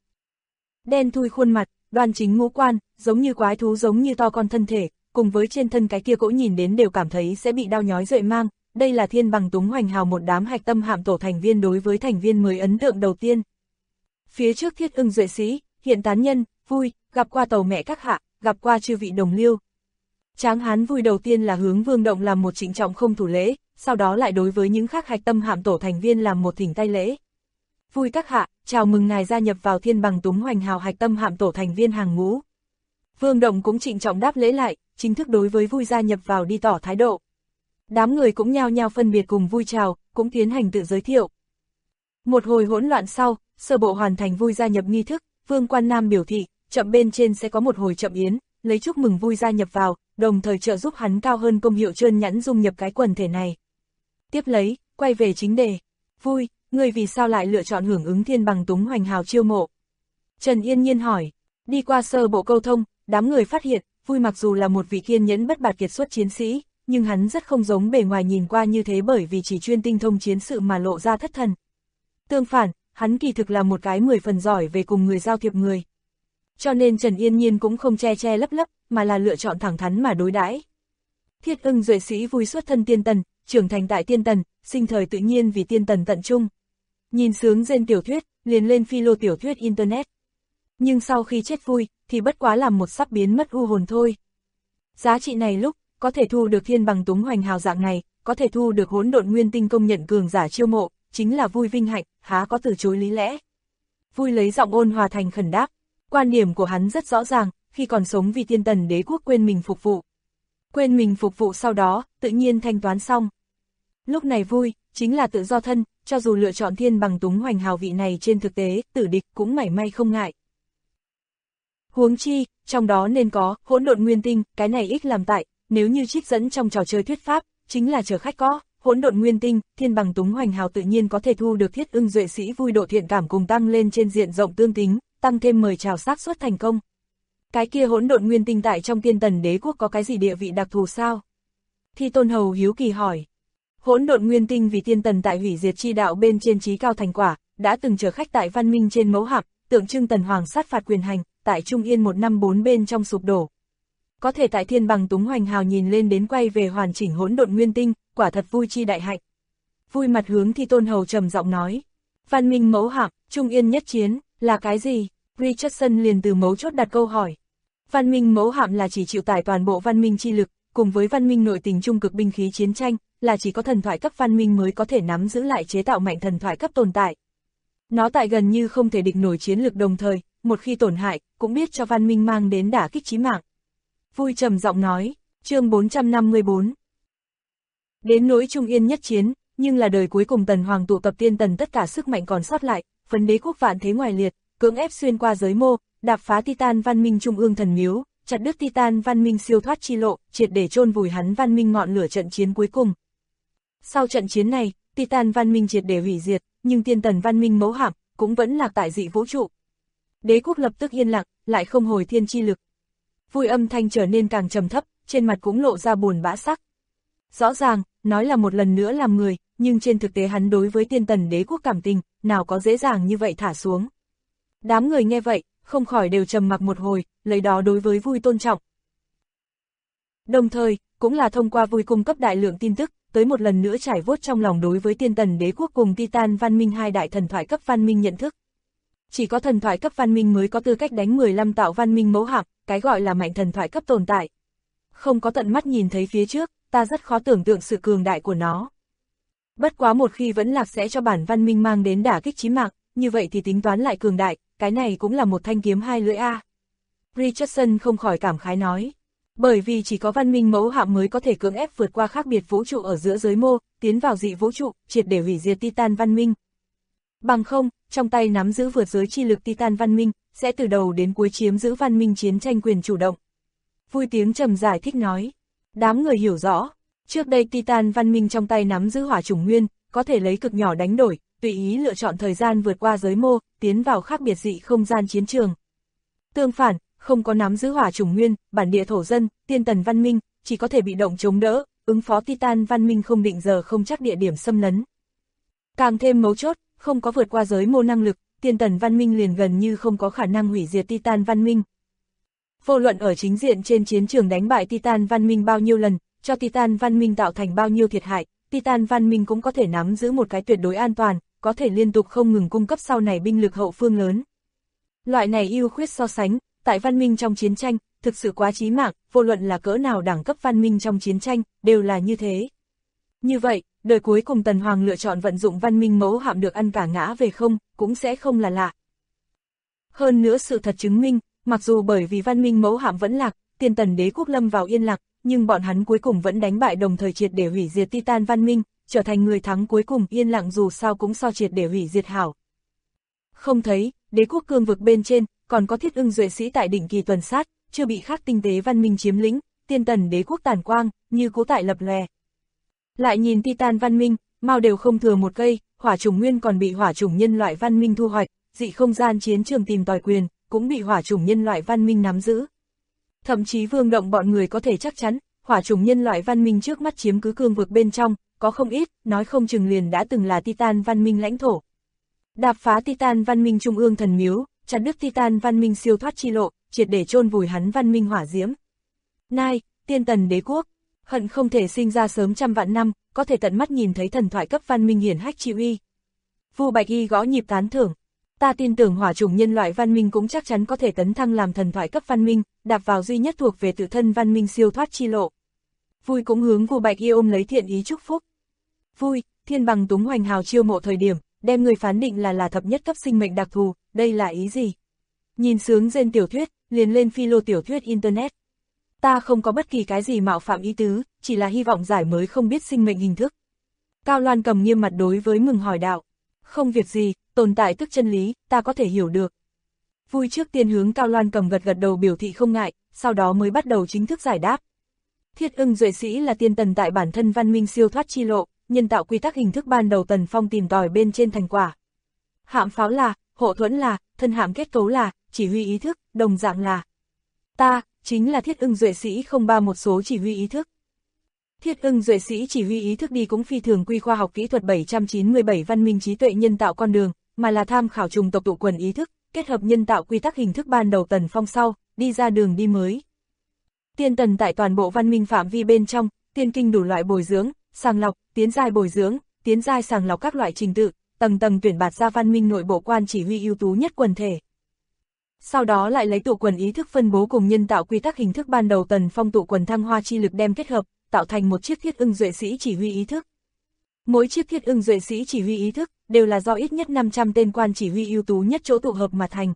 Đen thui khuôn mặt, đoan chính ngũ quan, giống như quái thú giống như to con thân thể, cùng với trên thân cái kia cỗ nhìn đến đều cảm thấy sẽ bị đau nhói rợi mang. Đây là thiên bằng túng hoành hào một đám hạch tâm hạm tổ thành viên đối với thành viên mới ấn tượng đầu tiên. Phía trước thiết ưng duệ sĩ, hiện tán nhân, Vui, gặp qua tàu mẹ các hạ, gặp qua chư vị đồng liêu. Tráng hán Vui đầu tiên là hướng Vương Động làm một trịnh trọng không thủ lễ, sau đó lại đối với những khác hạch tâm hạm tổ thành viên làm một thỉnh tay lễ. Vui các hạ, chào mừng ngài gia nhập vào thiên bằng túng hoành hào hạch tâm hạm tổ thành viên hàng ngũ. Vương Động cũng trịnh trọng đáp lễ lại, chính thức đối với Vui gia nhập vào đi tỏ thái độ. Đám người cũng nhao nhao phân biệt cùng Vui chào, cũng tiến hành tự giới thiệu. Một hồi hỗn loạn sau, sơ bộ hoàn thành Vui gia nhập nghi thức, Vương Quan Nam biểu thị, chậm bên trên sẽ có một hồi chậm yến, lấy chúc mừng Vui gia nhập vào, đồng thời trợ giúp hắn cao hơn công hiệu trơn nhẵn dung nhập cái quần thể này. Tiếp lấy, quay về chính đề. Vui, người vì sao lại lựa chọn hưởng ứng thiên bằng túng hoành hào chiêu mộ? Trần Yên Nhiên hỏi. Đi qua sơ bộ câu thông, đám người phát hiện, Vui mặc dù là một vị kiên nhẫn bất bạt kiệt xuất chiến sĩ, nhưng hắn rất không giống bề ngoài nhìn qua như thế bởi vì chỉ chuyên tinh thông chiến sự mà lộ ra thất thần. Tương phản, hắn kỳ thực là một cái 10 phần giỏi về cùng người giao thiệp người. Cho nên Trần Yên Nhiên cũng không che che lấp lấp, mà là lựa chọn thẳng thắn mà đối đãi. Thiết ưng duệ sĩ Vui xuất thân tiên tần, trưởng thành tại tiên tần, sinh thời tự nhiên vì tiên tần tận trung. Nhìn sướng rên tiểu thuyết, liền lên philo tiểu thuyết internet. Nhưng sau khi chết Vui, thì bất quá làm một sắp biến mất u hồn thôi. Giá trị này lúc, có thể thu được thiên bằng túng hoành hào dạng này, có thể thu được hỗn độn nguyên tinh công nhận cường giả chiêu mộ, chính là Vui vinh hạnh, há có từ chối lý lẽ. Vui lấy giọng ôn hòa thành khẩn đáp, quan điểm của hắn rất rõ ràng, khi còn sống vì tiên tần đế quốc quên mình phục vụ. Quên mình phục vụ sau đó, tự nhiên thanh toán xong. Lúc này Vui, chính là tự do thân, cho dù lựa chọn thiên bằng túng hoành hào vị này trên thực tế, tử địch cũng mảy may không ngại. Huống chi, trong đó nên có hỗn độn nguyên tinh, cái này ích làm tại, nếu như trích dẫn trong trò chơi thuyết pháp, chính là chờ khách có, hỗn độn nguyên tinh, thiên bằng túng hoành hào tự nhiên có thể thu được thiết ưng duệ sĩ Vui độ thiện cảm cùng tăng lên trên diện rộng tương tính, tăng thêm mời chào xác suất thành công. Cái kia hỗn độn nguyên tinh tại trong tiên tần đế quốc có cái gì địa vị đặc thù sao? Thi Tôn Hầu hiếu kỳ hỏi. Hỗn độn nguyên tinh vì tiên tần tại hủy diệt chi đạo bên trên trí cao thành quả, đã từng chở khách tại văn minh trên mẫu hạm, tượng trưng tần hoàng sát phạt quyền hành, tại Trung Yên 154 bên trong sụp đổ. Có thể tại thiên bằng túng hoành hào nhìn lên đến quay về hoàn chỉnh hỗn độn nguyên tinh, quả thật Vui chi đại hạnh. Vui mặt hướng Thi Tôn Hầu trầm giọng nói. Văn minh mẫu hạm, Trung Yên nhất chiến, là cái gì? Richardson liền từ mấu chốt đặt câu hỏi. Văn minh mẫu hạm là chỉ chịu tải toàn bộ văn minh chi lực, cùng với văn minh nội tình trung cực binh khí chiến tranh, là chỉ có thần thoại cấp văn minh mới có thể nắm giữ lại chế tạo mạnh thần thoại cấp tồn tại. Nó tại gần như không thể địch nổi chiến lực đồng thời, một khi tổn hại, cũng biết cho văn minh mang đến đả kích chí mạng. Vui trầm giọng nói, chương 454. Đến nỗi Trung Yên nhất chiến, nhưng là đời cuối cùng tần hoàng tụ tập tiên tần tất cả sức mạnh còn sót lại, phấn đế quốc vạn thế ngoài liệt, cưỡng ép xuyên qua giới mô, đạp phá Titan văn minh trung ương thần miếu, chặt đứt Titan văn minh siêu thoát chi lộ, triệt để chôn vùi hắn văn minh ngọn lửa trận chiến cuối cùng. Sau trận chiến này, Titan văn minh triệt để hủy diệt, nhưng tiên tần văn minh mẫu hạm cũng vẫn lạc tại dị vũ trụ. Đế quốc lập tức yên lặng, lại không hồi thiên chi lực. Vui âm thanh trở nên càng trầm thấp, trên mặt cũng lộ ra buồn bã sắc. Rõ ràng, nói là một lần nữa làm người, nhưng trên thực tế hắn đối với tiên tần đế quốc cảm tình, nào có dễ dàng như vậy thả xuống. Đám người nghe vậy, không khỏi đều trầm mặc một hồi, lấy đó đối với Vui tôn trọng. Đồng thời, cũng là thông qua Vui cung cấp đại lượng tin tức, tới một lần nữa trải vốt trong lòng đối với tiên tần đế quốc cùng Titan văn minh hai đại thần thoại cấp văn minh nhận thức. Chỉ có thần thoại cấp văn minh mới có tư cách đánh 15 tạo văn minh mẫu hạm, cái gọi là mạnh thần thoại cấp tồn tại. Không có tận mắt nhìn thấy phía trước, ta rất khó tưởng tượng sự cường đại của nó. Bất quá một khi vẫn lạc sẽ cho bản văn minh mang đến đả kích chí mạng, như vậy thì tính toán lại cường đại, cái này cũng là một thanh kiếm hai lưỡi a. Richardson không khỏi cảm khái nói. Bởi vì chỉ có văn minh mẫu hạm mới có thể cưỡng ép vượt qua khác biệt vũ trụ ở giữa giới mô, tiến vào dị vũ trụ, triệt để hủy diệt Titan văn minh. Bằng không, trong tay nắm giữ vượt giới chi lực Titan văn minh, sẽ từ đầu đến cuối chiếm giữ văn minh chiến tranh quyền chủ động. Vui tiếng trầm giải thích nói. Đám người hiểu rõ, trước đây Titan văn minh trong tay nắm giữ hỏa chủng nguyên, có thể lấy cực nhỏ đánh đổi, tùy ý lựa chọn thời gian vượt qua giới mô, tiến vào khác biệt dị không gian chiến trường. Tương phản, không có nắm giữ hỏa chủng nguyên, bản địa thổ dân, tiên tần văn minh, chỉ có thể bị động chống đỡ, ứng phó Titan văn minh không định giờ không chắc địa điểm xâm lấn. Càng thêm mấu chốt, không có vượt qua giới mô năng lực, tiên tần văn minh liền gần như không có khả năng hủy diệt Titan văn minh. Vô luận ở chính diện trên chiến trường đánh bại Titan văn minh bao nhiêu lần, cho Titan văn minh tạo thành bao nhiêu thiệt hại, Titan văn minh cũng có thể nắm giữ một cái tuyệt đối an toàn, có thể liên tục không ngừng cung cấp sau này binh lực hậu phương lớn. Loại này ưu khuyết so sánh, tại văn minh trong chiến tranh, thực sự quá chí mạng, vô luận là cỡ nào đẳng cấp văn minh trong chiến tranh, đều là như thế. Như vậy, đời cuối cùng Tần Hoàng lựa chọn vận dụng văn minh mẫu hạm được ăn cả ngã về không, cũng sẽ không là lạ. Hơn nữa sự thật chứng minh, mặc dù bởi vì văn minh mẫu hạm vẫn lạc, Tiên Tần đế quốc lâm vào yên lạc, nhưng bọn hắn cuối cùng vẫn đánh bại đồng thời triệt để hủy diệt Titan văn minh, trở thành người thắng cuối cùng. Yên lặng dù sao cũng so triệt để hủy diệt hảo. Không thấy, đế quốc cương vực bên trên, còn có thiết ưng duệ sĩ tại đỉnh kỳ tuần sát, chưa bị khác tinh tế văn minh chiếm lĩnh, Tiên Tần đế quốc tàn quang, như cố tại lập lòe. Lại nhìn Titan văn minh, mau đều không thừa một cây, hỏa chủng nguyên còn bị hỏa chủng nhân loại văn minh thu hoạch, dị không gian chiến trường tìm tòi quyền, cũng bị hỏa chủng nhân loại văn minh nắm giữ. Thậm chí Vương Động bọn người có thể chắc chắn, hỏa chủng nhân loại văn minh trước mắt chiếm cứ cương vực bên trong, có không ít, nói không chừng liền đã từng là Titan văn minh lãnh thổ. Đạp phá Titan văn minh trung ương thần miếu, chặt đứt Titan văn minh siêu thoát chi lộ, triệt để chôn vùi hắn văn minh hỏa diễm. Nai, Tiên Tần đế quốc, hận không thể sinh ra sớm trăm vạn năm, có thể tận mắt nhìn thấy thần thoại cấp văn minh hiển hách chi uy. Vu Bạch Y gõ nhịp tán thưởng. Ta tin tưởng hỏa chủng nhân loại văn minh cũng chắc chắn có thể tấn thăng làm thần thoại cấp văn minh, đạp vào duy nhất thuộc về tự thân văn minh siêu thoát chi lộ. Vui cũng hướng Vu Bạch Y ôm lấy thiện ý chúc phúc. Vui, Thiên Bằng Túng Hoành Hào chiêu mộ thời điểm, đem người phán định là thập nhất cấp sinh mệnh đặc thù, đây là ý gì? Nhìn sướng gen tiểu thuyết, liền lên philo tiểu thuyết internet. Ta không có bất kỳ cái gì mạo phạm ý tứ, chỉ là hy vọng giải mới không biết sinh mệnh hình thức. Cao Loan Cầm nghiêm mặt đối với Mừng hỏi đạo. Không việc gì, tồn tại tức chân lý, ta có thể hiểu được. Vui trước tiên hướng Cao Loan Cầm gật đầu biểu thị không ngại, sau đó mới bắt đầu chính thức giải đáp. Thiết ưng duệ sĩ là tiên tần tại bản thân văn minh siêu thoát chi lộ, nhân tạo quy tắc hình thức ban đầu Tần Phong tìm tòi bên trên thành quả. Hạm pháo là, hộ thuẫn là, thân hạm kết cấu là, chỉ huy ý thức, đồng dạng là. Ta, chính là thiết ưng duệ sĩ 031 số chỉ huy ý thức. Thiết ưng duệ sĩ chỉ huy ý thức đi cũng phi thường quy khoa học kỹ thuật 797 văn minh trí tuệ nhân tạo con đường, mà là tham khảo trùng tộc tụ quần ý thức, kết hợp nhân tạo quy tắc hình thức ban đầu Tần Phong sau, đi ra đường đi mới. Tiên tần tại toàn bộ văn minh phạm vi bên trong, tiên kinh đủ loại bồi dưỡng, sàng lọc, tiến giai bồi dưỡng, tiến giai sàng lọc các loại trình tự, tầng tầng tuyển bạt ra văn minh nội bộ quan chỉ huy ưu tú nhất quần thể. Sau đó lại lấy tụ quần ý thức phân bố cùng nhân tạo quy tắc hình thức ban đầu Tần Phong tụ quần thăng hoa chi lực đem kết hợp, tạo thành một chiếc thiết ưng duệ sĩ chỉ huy ý thức. Mỗi chiếc thiết ưng duệ sĩ chỉ huy ý thức đều là do ít nhất 500 tên quan chỉ huy ưu tú nhất chỗ tụ hợp mà thành.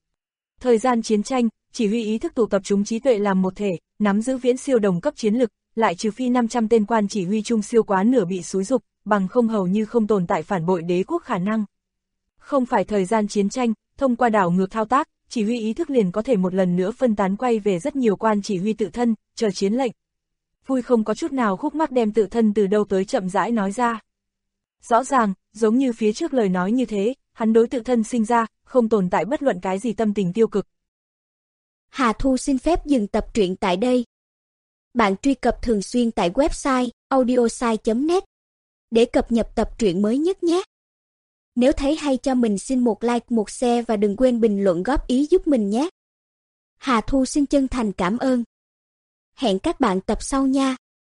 Thời gian chiến tranh, chỉ huy ý thức tụ tập chúng trí tuệ làm một thể, nắm giữ viễn siêu đồng cấp chiến lực, lại trừ phi 500 tên quan chỉ huy trung siêu quá nửa bị xúi dục, bằng không hầu như không tồn tại phản bội đế quốc khả năng. Không phải thời gian chiến tranh, thông qua đảo ngược thao tác, chỉ huy ý thức liền có thể một lần nữa phân tán quay về rất nhiều quan chỉ huy tự thân, chờ chiến lệnh. Vui không có chút nào khúc mắc đem tự thân từ đâu tới chậm rãi nói ra. Rõ ràng, giống như phía trước lời nói như thế, hắn đối tự thân sinh ra, không tồn tại bất luận cái gì tâm tình tiêu cực. Hà Thu xin phép dừng tập truyện tại đây. Bạn truy cập thường xuyên tại website audiosai.net để cập nhật tập truyện mới nhất nhé. Nếu thấy hay cho mình xin một like, một share và đừng quên bình luận góp ý giúp mình nhé. Hà Thu xin chân thành cảm ơn. Hẹn các bạn tập sau nha.